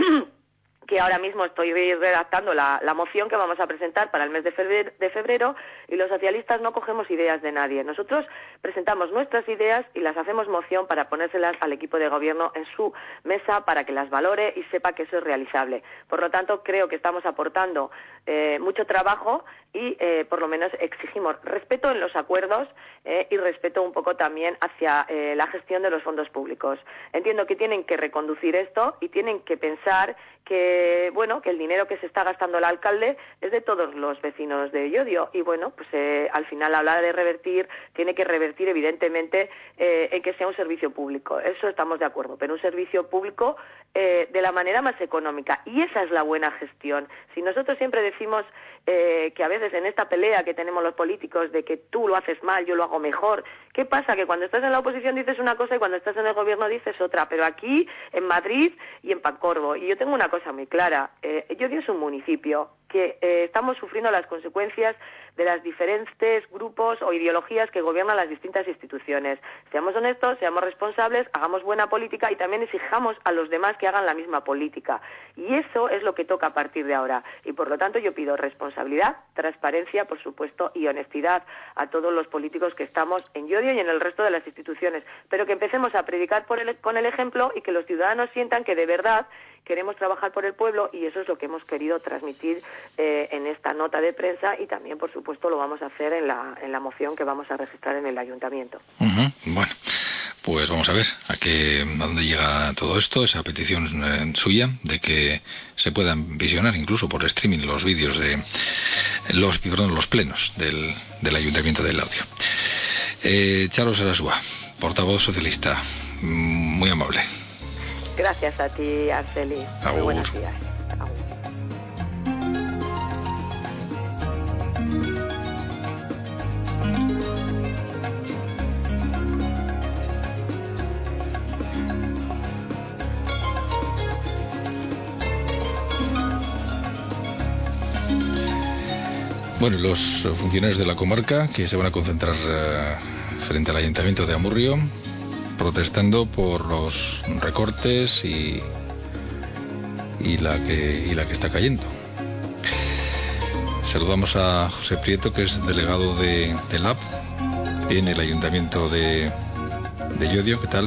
que ahora mismo estoy redactando la, la moción que vamos a presentar para el mes de febrero, de febrero y los socialistas no cogemos ideas de nadie. Nosotros presentamos nuestras ideas y las hacemos moción para ponérselas al equipo de gobierno en su mesa para que las valore y sepa que eso es realizable. Por lo tanto, creo que estamos aportando eh, mucho trabajo y eh, por lo menos exigimos respeto en los acuerdos eh, y respeto un poco también hacia eh, la gestión de los fondos públicos. Entiendo que tienen que reconducir esto y tienen que pensar que, bueno, que el dinero que se está gastando el alcalde es de todos los vecinos de Llodio y, bueno, pues eh, al final hablar de revertir, tiene que revertir evidentemente eh, en que sea un servicio público. Eso estamos de acuerdo, pero un servicio público eh, de la manera más económica y esa es la buena gestión. Si nosotros siempre decimos eh, que a veces en esta pelea que tenemos los políticos de que tú lo haces mal, yo lo hago mejor, ¿qué pasa? Que cuando estás en la oposición dices una cosa y cuando estás en el gobierno dices otra, pero aquí, en Madrid y en Pancorbo, y yo tengo una cosa muy clara, eh, Llodio es un municipio que eh, estamos sufriendo las consecuencias de las diferentes grupos o ideologías que gobiernan las distintas instituciones. Seamos honestos, seamos responsables, hagamos buena política y también exijamos a los demás que hagan la misma política. Y eso es lo que toca a partir de ahora. Y por lo tanto yo pido responsabilidad, transparencia, por supuesto, y honestidad a todos los políticos que estamos en Llodio y en el resto de las instituciones. Pero que empecemos a predicar por el, con el ejemplo y que los ciudadanos sientan que de verdad queremos trabajar por el pueblo y eso es lo que hemos querido transmitir eh, en esta nota de prensa y también, por supuesto, lo vamos a hacer en la, en la moción que vamos a registrar en el ayuntamiento. Uh-huh. Bueno, pues vamos a ver a, qué, a dónde llega todo esto, esa petición eh, suya de que se puedan visionar incluso por streaming los vídeos de los, perdón, los plenos del, del ayuntamiento del Laudio. Eh, Charo Sarasúa, portavoz socialista, muy amable. Gracias a ti, Arceli. Agur. Muy buenos días. Agur. Bueno, los funcionarios de la comarca que se van a concentrar eh, frente al ayuntamiento de Amurrio protestando por los recortes y, y, la que, y la que está cayendo. Saludamos a José Prieto, que es delegado de, de L A B en el ayuntamiento de, de Llodio. ¿Qué tal?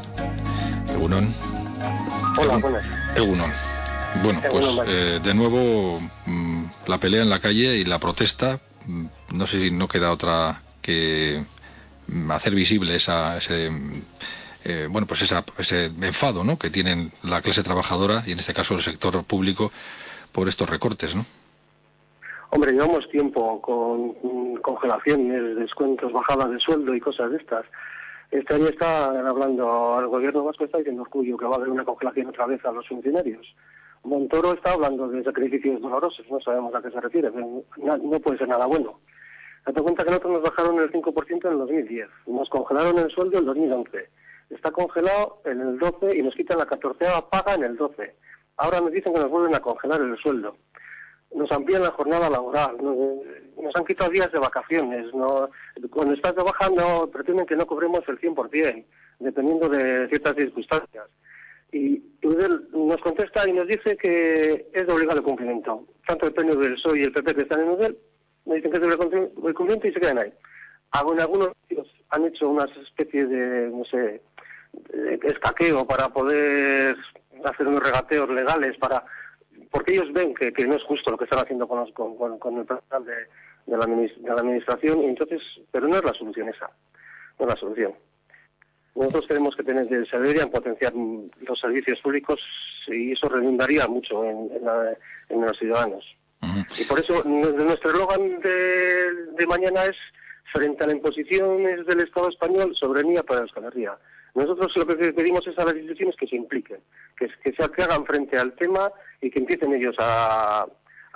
Egunon. Hola, buenas. Egunon. Bueno, pues eh, de nuevo mmm, la pelea en la calle y la protesta. No sé si no queda otra que hacer visible esa, ese, eh, bueno, pues esa, ese enfado, ¿no?, que tienen la clase trabajadora y en este caso el sector público por estos recortes, ¿no? Hombre, llevamos tiempo con congelaciones, descuentos, bajadas de sueldo y cosas de estas. Este año está hablando, el gobierno vasco está diciendo orgullo que va a haber una congelación otra vez a los funcionarios. Montoro está hablando de sacrificios dolorosos, no sabemos a qué se refiere, pero no, no puede ser nada bueno. Date cuenta que nosotros nos bajaron el cinco por ciento en el dos mil diez, nos congelaron el sueldo en el dos mil once, está congelado en el doce y nos quitan la catorceava paga en el doce. Ahora nos dicen que nos vuelven a congelar el sueldo. Nos amplían la jornada laboral, nos, nos han quitado días de vacaciones, no, cuando estás de baja no, pretenden que no cobremos el cien por ciento, dependiendo de ciertas circunstancias. Y Eudel nos contesta y nos dice que es de obligado cumplimiento. Tanto el P N V, el P S O E y el P P que están en Eudel nos dicen que es de obligado cumplimiento y se quedan ahí. En algunos sitios han hecho una especie de, no sé, de escaqueo para poder hacer unos regateos legales para... porque ellos ven que, que no es justo lo que están haciendo con, los, con, con, con el personal de, de, la de la administración, y entonces, pero no es la solución esa, no es la solución. Nosotros creemos que, tener, que se deberían potenciar los servicios públicos y eso redundaría mucho en, en, la, en los ciudadanos. Uh-huh. Y por eso nuestro eslogan de, de mañana es: frente a las imposiciones del Estado español, soberanía para Euskal Herria. Nosotros lo que pedimos es a las instituciones que se impliquen, que, que, se, que hagan frente al tema y que empiecen ellos a,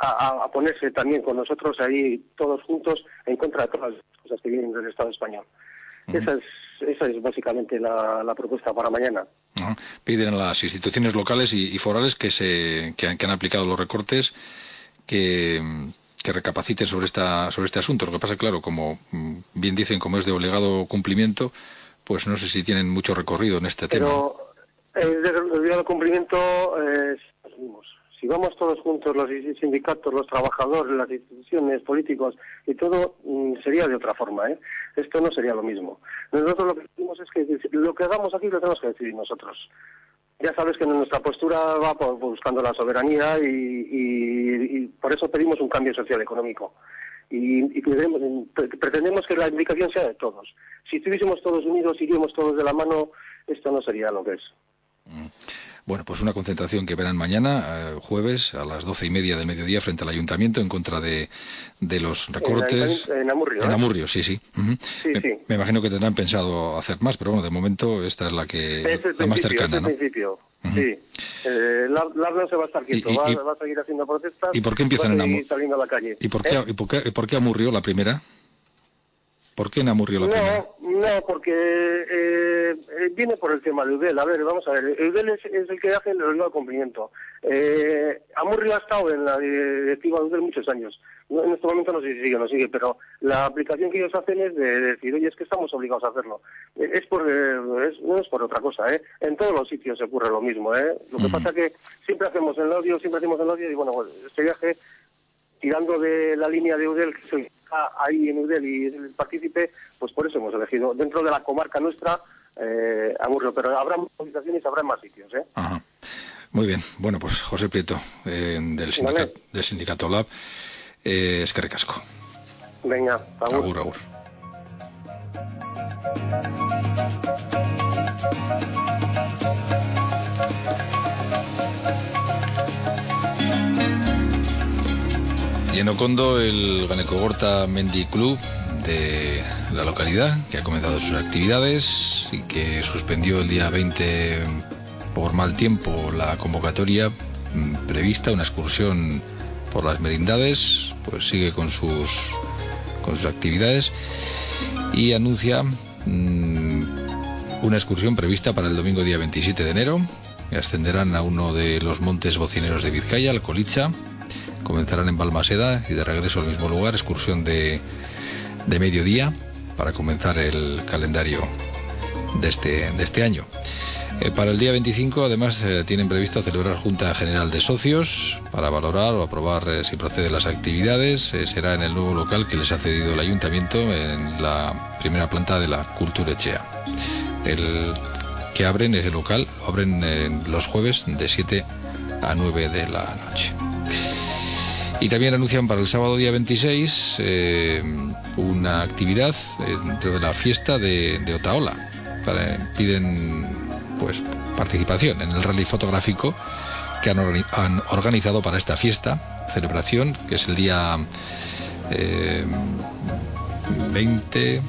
a, a ponerse también con nosotros ahí todos juntos en contra de todas las cosas que vienen del Estado español. Uh-huh. Esa es esa es básicamente la, la propuesta para mañana. Uh-huh. Piden a las instituciones locales y, y forales que se que han, que han aplicado los recortes que, que recapaciten sobre esta sobre este asunto. Lo que pasa, claro, como bien dicen, como es de obligado cumplimiento, pues no sé si tienen mucho recorrido en este Pero, tema. Pero el de obligado cumplimiento eh, si vamos todos juntos, los sindicatos, los trabajadores, las instituciones, políticos y todo, sería de otra forma, ¿eh? Esto no sería lo mismo. Nosotros lo que decimos es que lo que hagamos aquí lo tenemos que decidir nosotros. Ya sabes que nuestra postura va por, buscando la soberanía y, y, y por eso pedimos un cambio social económico. Y, y pretendemos, pretendemos que la implicación sea de todos. Si estuviésemos todos unidos, iríamos todos de la mano, esto no sería lo que es. Mm. Bueno, pues una concentración que verán mañana, eh, jueves, a las doce y media del mediodía, frente al Ayuntamiento, en contra de, de los recortes. En, en Amurrio. En ¿eh? Amurrio, sí, sí. Uh-huh. sí, me, sí. Me imagino que tendrán pensado hacer más, pero bueno, de momento esta es la que es el la más cercana, es el ¿no? principio, uh-huh. sí. Eh, la, la no se va a estar quieto, y, y, va, va a seguir haciendo protestas. ¿Y por qué empiezan en Amurrio? Saliendo a la calle. ¿Y por qué, ¿Eh? y por qué, por qué Amurrio la primera? ¿Por qué en Amurrio la no, primera? No, porque eh, viene por el tema de Eudel. A ver, vamos a ver. Eudel es, es el que hace el obligado cumplimiento. Eh, Amurrio ha estado en la directiva de Eudel muchos años. No, en este momento no sé si sigue o no sigue, pero la aplicación que ellos hacen es de, de decir, oye, es que estamos obligados a hacerlo. Eh, es por eh, es, no es por otra cosa, ¿eh? En todos los sitios se ocurre lo mismo, ¿eh? Lo que uh-huh. pasa es que siempre hacemos el odio, siempre hacemos el odio, y bueno, pues, este viaje, tirando de la línea de Eudel, que soy ahí en Eudel y el partícipe, pues por eso hemos elegido dentro de la comarca nuestra eh, Amurrio, pero habrá movilizaciones, habrá más sitios, ¿eh? Ajá. Muy bien, bueno, pues José Prieto, eh, del, sindicato, vale. del sindicato Lab, eh, es que recasco. Venga, agur. Agur, agur. Y en Ocondo, el Ganekogorta Mendi Club de la localidad, que ha comenzado sus actividades y que suspendió el día veinte por mal tiempo la convocatoria prevista, una excursión por las merindades, pues sigue con sus, con sus actividades y anuncia mmm, una excursión prevista para el domingo día veintisiete de enero, que ascenderán a uno de los montes bocineros de Vizcaya, el Colicha. Comenzarán en Balmaseda y de regreso al mismo lugar, excursión de, de mediodía para comenzar el calendario de este, de este año. Eh, para el día veinticinco, además, eh, tienen previsto celebrar Junta General de Socios para valorar o aprobar eh, si proceden las actividades. Eh, será en el nuevo local que les ha cedido el Ayuntamiento, en la primera planta de la Kulturechea. El que abren ese local, lo abren eh, los jueves de siete a nueve de la noche. Y también anuncian para el sábado día veintiséis eh, una actividad eh, dentro de la fiesta de, de Otaola. Para, piden pues participación en el rally fotográfico que han, organi- han organizado para esta fiesta, celebración, que es el día eh, veinte,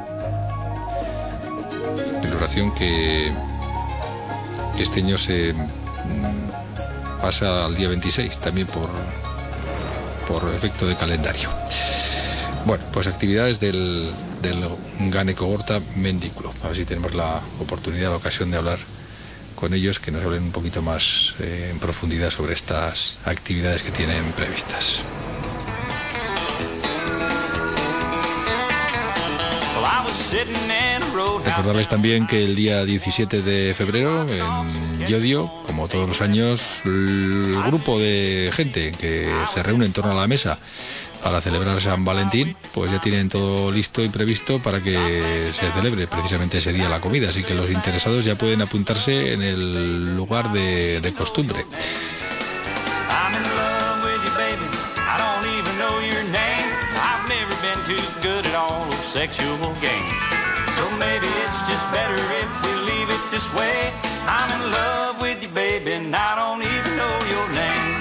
celebración que, que este año se mm, pasa al día veintiséis, también por por efecto de calendario. Bueno, pues actividades del, del Ganekogorta Mendi Club. A ver si tenemos la oportunidad, la ocasión de hablar con ellos, que nos hablen un poquito más eh, en profundidad sobre estas actividades que tienen previstas. Recordarles también que el día diecisiete de febrero en Llodio, como todos los años, el grupo de gente que se reúne en torno a la mesa para celebrar San Valentín, pues ya tienen todo listo y previsto para que se celebre precisamente ese día la comida, así que los interesados ya pueden apuntarse en el lugar de, de costumbre. Sexual games. So maybe it's just better if we leave it this way. I'm in love with you, baby, and I don't even know your name.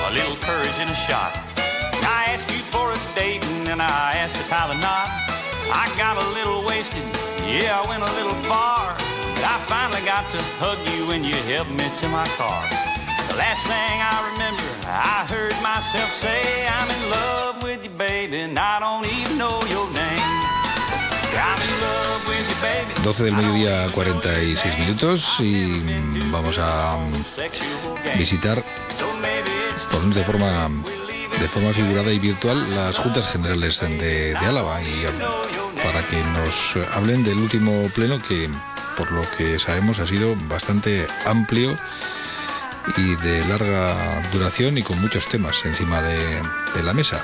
a little courage and a shot. I asked you for a date and then I asked to tie the knot. I got a little wasted, yeah, I went a little far. But I finally got to hug you when you helped me to my car. The last thing I remember, I heard myself say, I'm in love with you, baby, and I don't even know your name. I'm in love with you, baby. doce del mediodía, cuarenta y seis minutos, y vamos a visitar, por de forma, de forma figurada y virtual, las Juntas Generales de, de Álava, y para que nos hablen del último pleno que, por lo que sabemos, ha sido bastante amplio y de larga duración y con muchos temas encima de, de la mesa.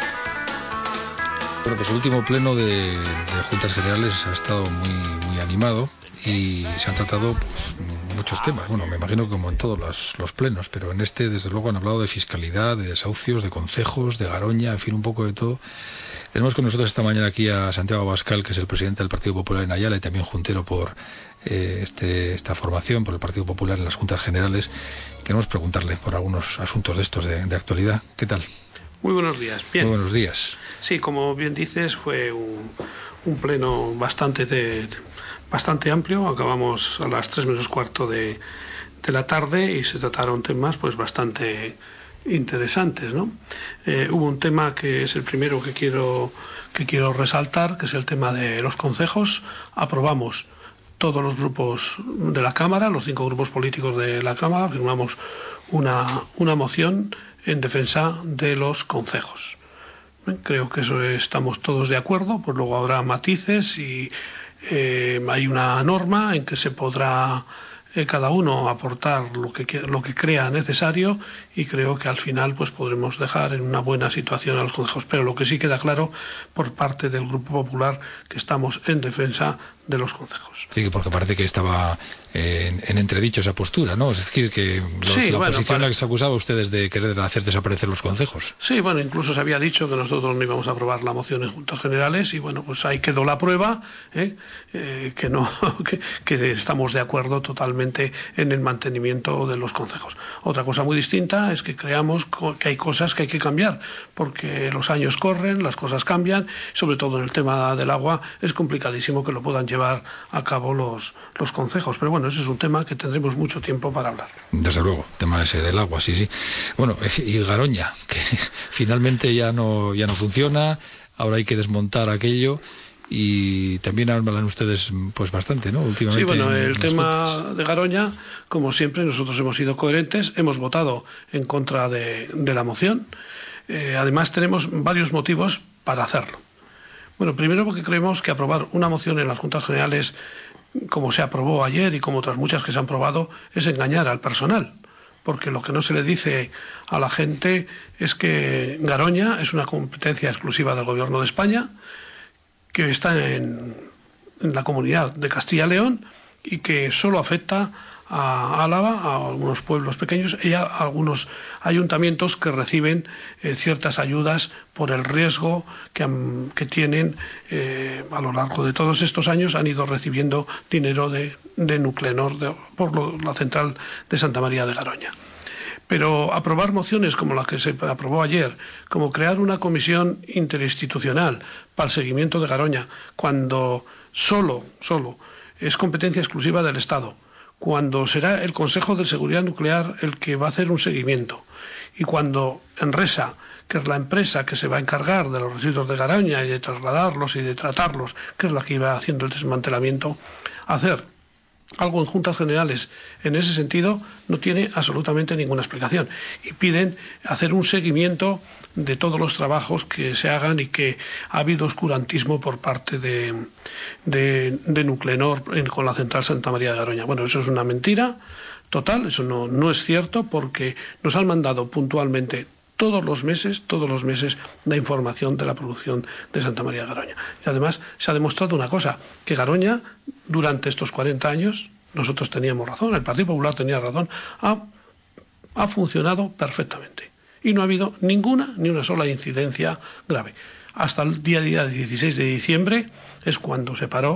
Bueno, pues el último pleno de, de Juntas Generales ha estado muy, muy animado y se han tratado pues, muchos temas. Bueno, me imagino como en todos los, los plenos, pero en este desde luego han hablado de fiscalidad, de desahucios, de concejos, de Garoña, en fin, un poco de todo. Tenemos con nosotros esta mañana aquí a Santiago Abascal, que es el presidente del Partido Popular en Ayala y también juntero por eh, este, esta formación, por el Partido Popular en las Juntas Generales. Queremos preguntarle por algunos asuntos de estos de, de actualidad. ¿Qué tal? Muy buenos días. Bien. Muy buenos días. Sí, como bien dices, fue un, un pleno bastante de, bastante amplio. Acabamos a las tres menos cuarto de, de la tarde y se trataron temas pues bastante interesantes, ¿no? Eh, hubo un tema que es el primero que quiero que quiero resaltar, que es el tema de los concejos. Aprobamos todos los grupos de la Cámara, los cinco grupos políticos de la Cámara, firmamos una, una moción en defensa de los concejos. Creo que eso estamos todos de acuerdo, pues luego habrá matices y eh, hay una norma en que se podrá eh, cada uno aportar lo que, lo que crea necesario y creo que al final pues podremos dejar en una buena situación a los concejos. Pero lo que sí queda claro por parte del Grupo Popular que estamos en defensa de los concejos. Sí, porque parece que estaba eh, en, en entredicho esa postura, ¿no? Es decir, que los, sí, la bueno, oposición para... les acusaba a ustedes de querer hacer desaparecer los concejos. Sí, bueno, incluso se había dicho que nosotros no íbamos a aprobar la moción en Juntas Generales y bueno, pues ahí quedó la prueba, ¿eh? Eh, que no, que, que estamos de acuerdo totalmente en el mantenimiento de los concejos. Otra cosa muy distinta es que creamos que hay cosas que hay que cambiar, porque los años corren, las cosas cambian, sobre todo en el tema del agua es complicadísimo que lo puedan llevar llevar a cabo los, los concejos. Pero bueno, ese es un tema que tendremos mucho tiempo para hablar. Desde luego, tema ese del agua, sí, sí. Bueno, y Garoña, que finalmente ya no, ya no funciona, ahora hay que desmontar aquello y también hablan ustedes pues bastante, ¿no? Últimamente. Sí, bueno, en, el en tema cuentas. de Garoña, como siempre, nosotros hemos sido coherentes, hemos votado en contra de, de la moción. Eh, además, tenemos varios motivos para hacerlo. Bueno, primero porque creemos que aprobar una moción en las Juntas Generales, como se aprobó ayer y como otras muchas que se han aprobado, es engañar al personal. Porque lo que no se le dice a la gente es que Garoña es una competencia exclusiva del Gobierno de España, que está en, en la comunidad de Castilla y León y que solo afecta a Álava, a algunos pueblos pequeños y a algunos ayuntamientos que reciben eh, ciertas ayudas por el riesgo que, han, que tienen eh, a lo largo de todos estos años. Han ido recibiendo dinero de, de Nuclenor de, por lo, la central de Santa María de Garoña. Pero aprobar mociones como la que se aprobó ayer, como crear una comisión interinstitucional para el seguimiento de Garoña, cuando solo, solo es competencia exclusiva del Estado, cuando será el Consejo de Seguridad Nuclear el que va a hacer un seguimiento y cuando Enresa, que es la empresa que se va a encargar de los residuos de Garoña y de trasladarlos y de tratarlos, que es la que iba haciendo el desmantelamiento, hacer algo en Juntas Generales en ese sentido no tiene absolutamente ninguna explicación y piden hacer un seguimiento de todos los trabajos que se hagan y que ha habido oscurantismo por parte de, de, de Nuclenor en, con la central Santa María de Garoña. Bueno, eso es una mentira total, eso no, no es cierto porque nos han mandado puntualmente todos los meses, todos los meses la información de la producción de Santa María de Garoña. Y además se ha demostrado una cosa, que Garoña durante estos cuarenta años, nosotros teníamos razón, el Partido Popular tenía razón, ha, ha funcionado perfectamente. Y no ha habido ninguna, ni una sola incidencia grave. Hasta el día, día dieciséis de diciembre es cuando se paró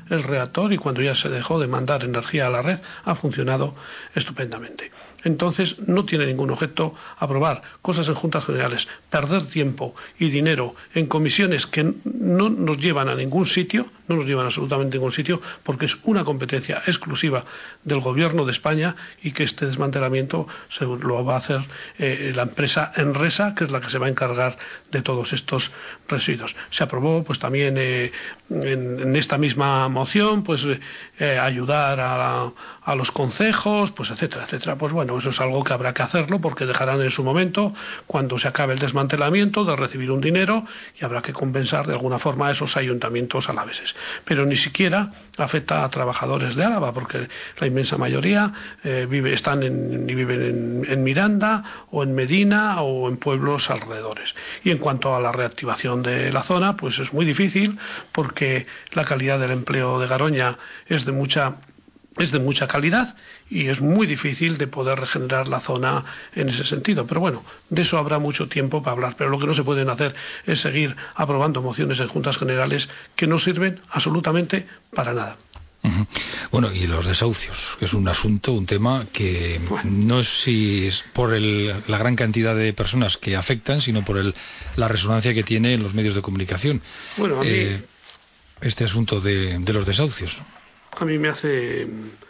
el reactor y cuando ya se dejó de mandar energía a la red ha funcionado estupendamente. Entonces no tiene ningún objeto aprobar cosas en juntas generales, perder tiempo y dinero en comisiones que no nos llevan a ningún sitio, no nos llevan absolutamente a ningún sitio, porque es una competencia exclusiva del Gobierno de España y que este desmantelamiento se lo va a hacer eh, la empresa Enresa, que es la que se va a encargar de todos estos residuos. Se aprobó pues también eh, en, en esta misma moción pues eh, ayudar a, la, a los concejos, pues etcétera, etcétera. Pues bueno, eso es algo que habrá que hacerlo porque dejarán en su momento, cuando se acabe el desmantelamiento, de recibir un dinero y habrá que compensar de alguna forma a esos ayuntamientos alaveses. Pero ni siquiera afecta a trabajadores de Álava porque la inmensa mayoría eh, vive, están en, y viven en, en Miranda o en Medina o en pueblos alrededores. Y en cuanto a la reactivación de la zona, pues es muy difícil porque la calidad del empleo de Garoña es de mucha es de mucha calidad y es muy difícil de poder regenerar la zona en ese sentido. Pero bueno, de eso habrá mucho tiempo para hablar. Pero lo que no se pueden hacer es seguir aprobando mociones en juntas generales que no sirven absolutamente para nada. Uh-huh. Bueno, y los desahucios, que es un asunto, un tema que bueno, no es si es por el, la gran cantidad de personas que afectan, sino por el, la resonancia que tiene en los medios de comunicación. Bueno, a mí, eh, este asunto de, de los desahucios. A mí me hace,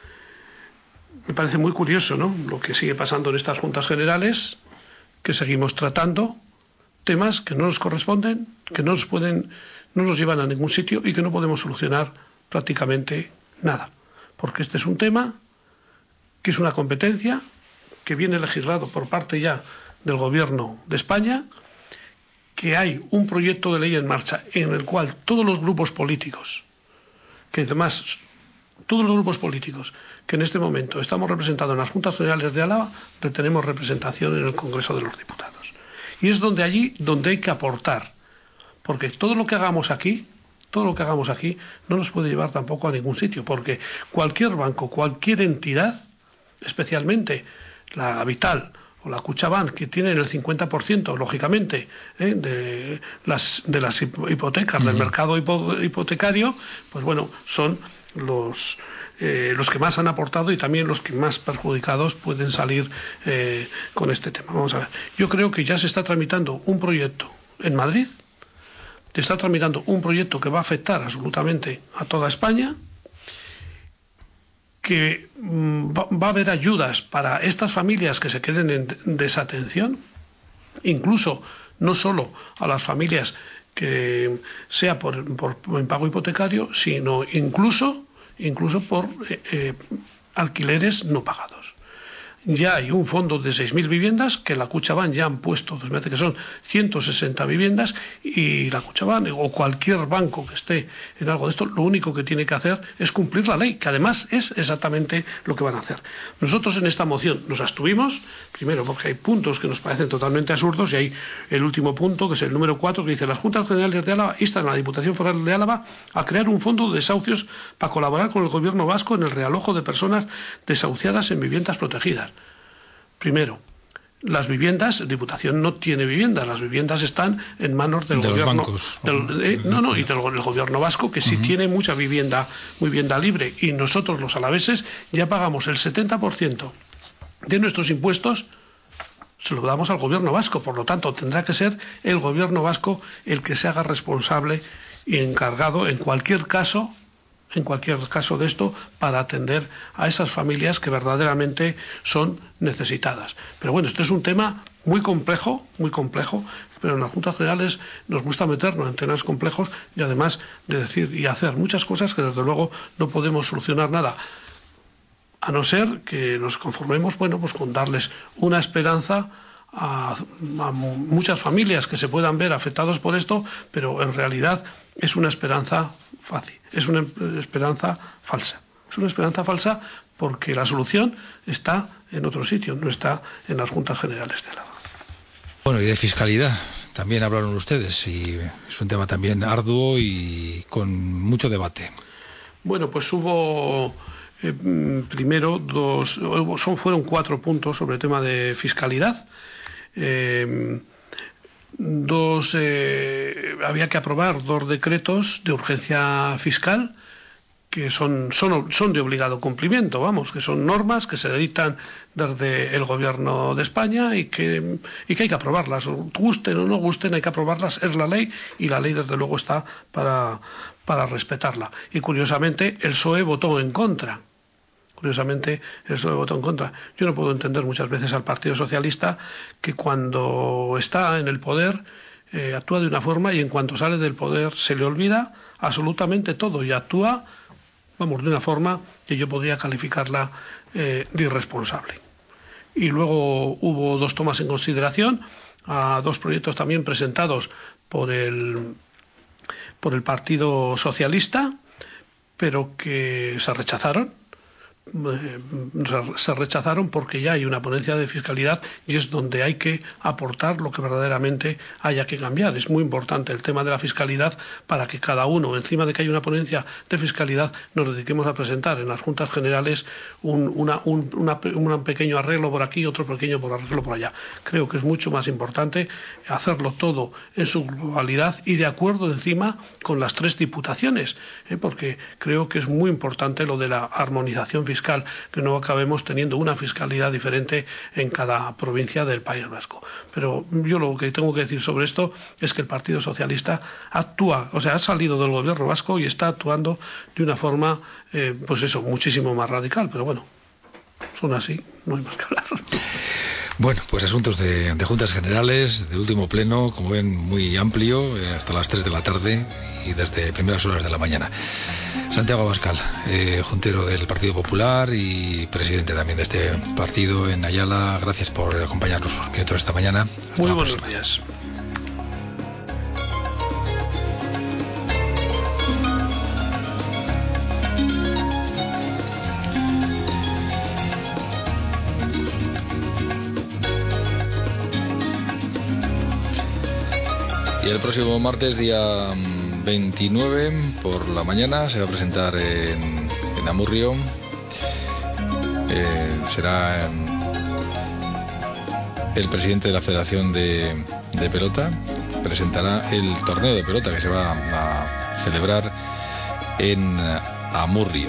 me parece muy curioso, ¿no?, lo que sigue pasando en estas juntas generales, que seguimos tratando temas que no nos corresponden, que no nos pueden, no nos llevan a ningún sitio y que no podemos solucionar prácticamente nada, porque este es un tema que es una competencia que viene legislado por parte ya del Gobierno de España, que hay un proyecto de ley en marcha en el cual todos los grupos políticos, que además todos los grupos políticos que en este momento estamos representados en las Juntas Generales de Álava, tenemos representación en el Congreso de los Diputados. Y es donde allí donde hay que aportar, porque todo lo que hagamos aquí, todo lo que hagamos aquí no nos puede llevar tampoco a ningún sitio, porque cualquier banco, cualquier entidad, especialmente la Vital o la Kutxabank, que tienen el cincuenta por ciento, lógicamente, ¿eh? de, las, de las hipotecas, uh-huh. del mercado hipo, hipotecario, pues bueno, son los, eh, los que más han aportado y también los que más perjudicados pueden salir eh, con este tema. Vamos a ver, yo creo que ya se está tramitando un proyecto en Madrid, se está tramitando un proyecto que va a afectar absolutamente a toda España, que mmm, va, va a haber ayudas para estas familias que se queden en desatención, incluso no solo a las familias que sea por, por, por impago hipotecario, sino incluso, incluso por eh, eh, alquileres no pagados. Ya hay un fondo de seis mil viviendas que la Kutxabank ya han puesto, me parece que son ciento sesenta viviendas, y la Kutxabank o cualquier banco que esté en algo de esto, lo único que tiene que hacer es cumplir la ley, que además es exactamente lo que van a hacer. Nosotros en esta moción nos abstuvimos, primero porque hay puntos que nos parecen totalmente absurdos, y hay el último punto, que es el número cuatro, que dice: las Juntas Generales de Álava instan a la Diputación Foral de Álava a crear un fondo de desahucios para colaborar con el Gobierno vasco en el realojo de personas desahuciadas en viviendas protegidas. Primero, las viviendas, Diputación no tiene viviendas, las viviendas están en manos del de gobierno, los bancos. Del, eh, no, no, y del, del gobierno vasco, que sí uh-huh. tiene mucha vivienda, muy vivienda libre, y nosotros los alaveses ya pagamos el setenta por ciento de nuestros impuestos, se lo damos al gobierno vasco, por lo tanto tendrá que ser el gobierno vasco el que se haga responsable y encargado en cualquier caso en cualquier caso de esto, para atender a esas familias que verdaderamente son necesitadas. Pero bueno, este es un tema muy complejo, muy complejo, pero en las Juntas Generales nos gusta meternos en temas complejos y además de decir y hacer muchas cosas que desde luego no podemos solucionar nada, a no ser que nos conformemos, bueno, pues con darles una esperanza a, a muchas familias que se puedan ver afectados por esto, pero en realidad es una esperanza fácil, es una esperanza falsa. Es una esperanza falsa porque la solución está en otro sitio, no está en las Juntas Generales de Álava. Bueno, y de fiscalidad también hablaron ustedes, y es un tema también arduo y con mucho debate. Bueno, pues hubo eh, primero dos, son, fueron cuatro puntos sobre el tema de fiscalidad. Eh, Dos, eh, había que aprobar dos decretos de urgencia fiscal que son, son, son de obligado cumplimiento, vamos, que son normas que se dictan desde el Gobierno de España y que, y que hay que aprobarlas, gusten o no gusten, hay que aprobarlas, es la ley, y la ley desde luego está para, para respetarla. Y curiosamente el P S O E votó en contra. Curiosamente, el P S O E votó en contra. Yo no puedo entender muchas veces al Partido Socialista, que cuando está en el poder eh, actúa de una forma y en cuanto sale del poder se le olvida absolutamente todo y actúa, vamos, de una forma que yo podría calificarla eh, de irresponsable. Y luego hubo dos tomas en consideración a dos proyectos también presentados por el, por el Partido Socialista, pero que se rechazaron. Se rechazaron porque ya hay una ponencia de fiscalidad y es donde hay que aportar lo que verdaderamente haya que cambiar. Es muy importante el tema de la fiscalidad para que cada uno, encima de que hay una ponencia de fiscalidad, nos dediquemos a presentar en las juntas generales un, una, un, una, un pequeño arreglo por aquí, otro pequeño por arreglo por allá. Creo que es mucho más importante hacerlo todo en su globalidad y de acuerdo encima con las tres diputaciones, ¿eh? Porque creo que es muy importante lo de la armonización fiscal fiscal, que no acabemos teniendo una fiscalidad diferente en cada provincia del País Vasco. Pero yo lo que tengo que decir sobre esto es que el Partido Socialista actúa, o sea, ha salido del Gobierno vasco y está actuando de una forma, eh, pues eso, muchísimo más radical, pero bueno, son así, no hay más que hablar. Bueno, pues asuntos de, de Juntas Generales, del último pleno, como ven, muy amplio, eh, hasta las tres de la tarde y desde primeras horas de la mañana. Santiago Abascal, eh, juntero del Partido Popular y presidente también de este partido en Ayala, gracias por acompañarnos unos minutos esta mañana. Hasta muy la buenos próxima. días. Y el próximo martes, día veintinueve, por la mañana, se va a presentar en, en Amurrio. Eh, será el presidente de la Federación de, de Pelota. Presentará el torneo de pelota que se va a celebrar en Amurrio.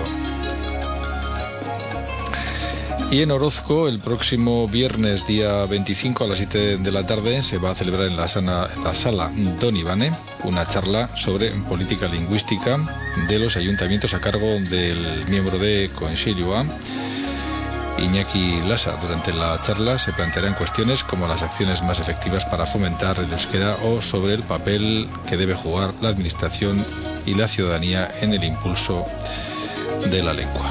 Y en Orozco, el próximo viernes, día veinticinco, a las siete de la tarde, se va a celebrar en la, sana, en la sala Don Ivane una charla sobre política lingüística de los ayuntamientos a cargo del miembro de Conxilloa, Iñaki Lasa. Durante la charla se plantearán cuestiones como las acciones más efectivas para fomentar el euskera o sobre el papel que debe jugar la administración y la ciudadanía en el impulso de la lengua.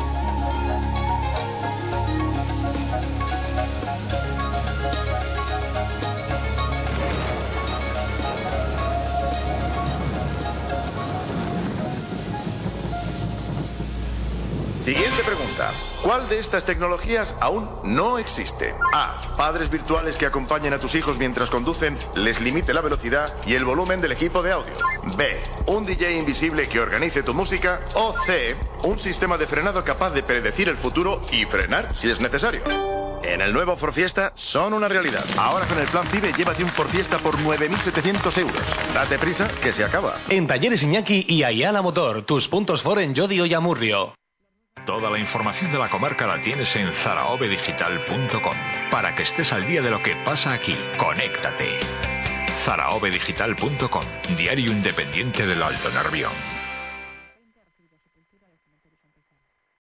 Siguiente pregunta. ¿Cuál de estas tecnologías aún no existe? A. Padres virtuales que acompañen a tus hijos mientras conducen, les limite la velocidad y el volumen del equipo de audio. B. Un D J invisible que organice tu música. O C. Un sistema de frenado capaz de predecir el futuro y frenar si es necesario. En el nuevo Ford Fiesta son una realidad. Ahora con el plan PIBE llévate un Ford Fiesta por nueve mil setecientos euros. Date prisa que se acaba. En Talleres Iñaki y Ayala Motor, tus puntos Ford en Llodio y Amurrio. Toda la información de la comarca la tienes en zaraobe digital punto com. Para que estés al día de lo que pasa aquí, conéctate. zaraobe digital punto com, diario independiente del Alto Nervión.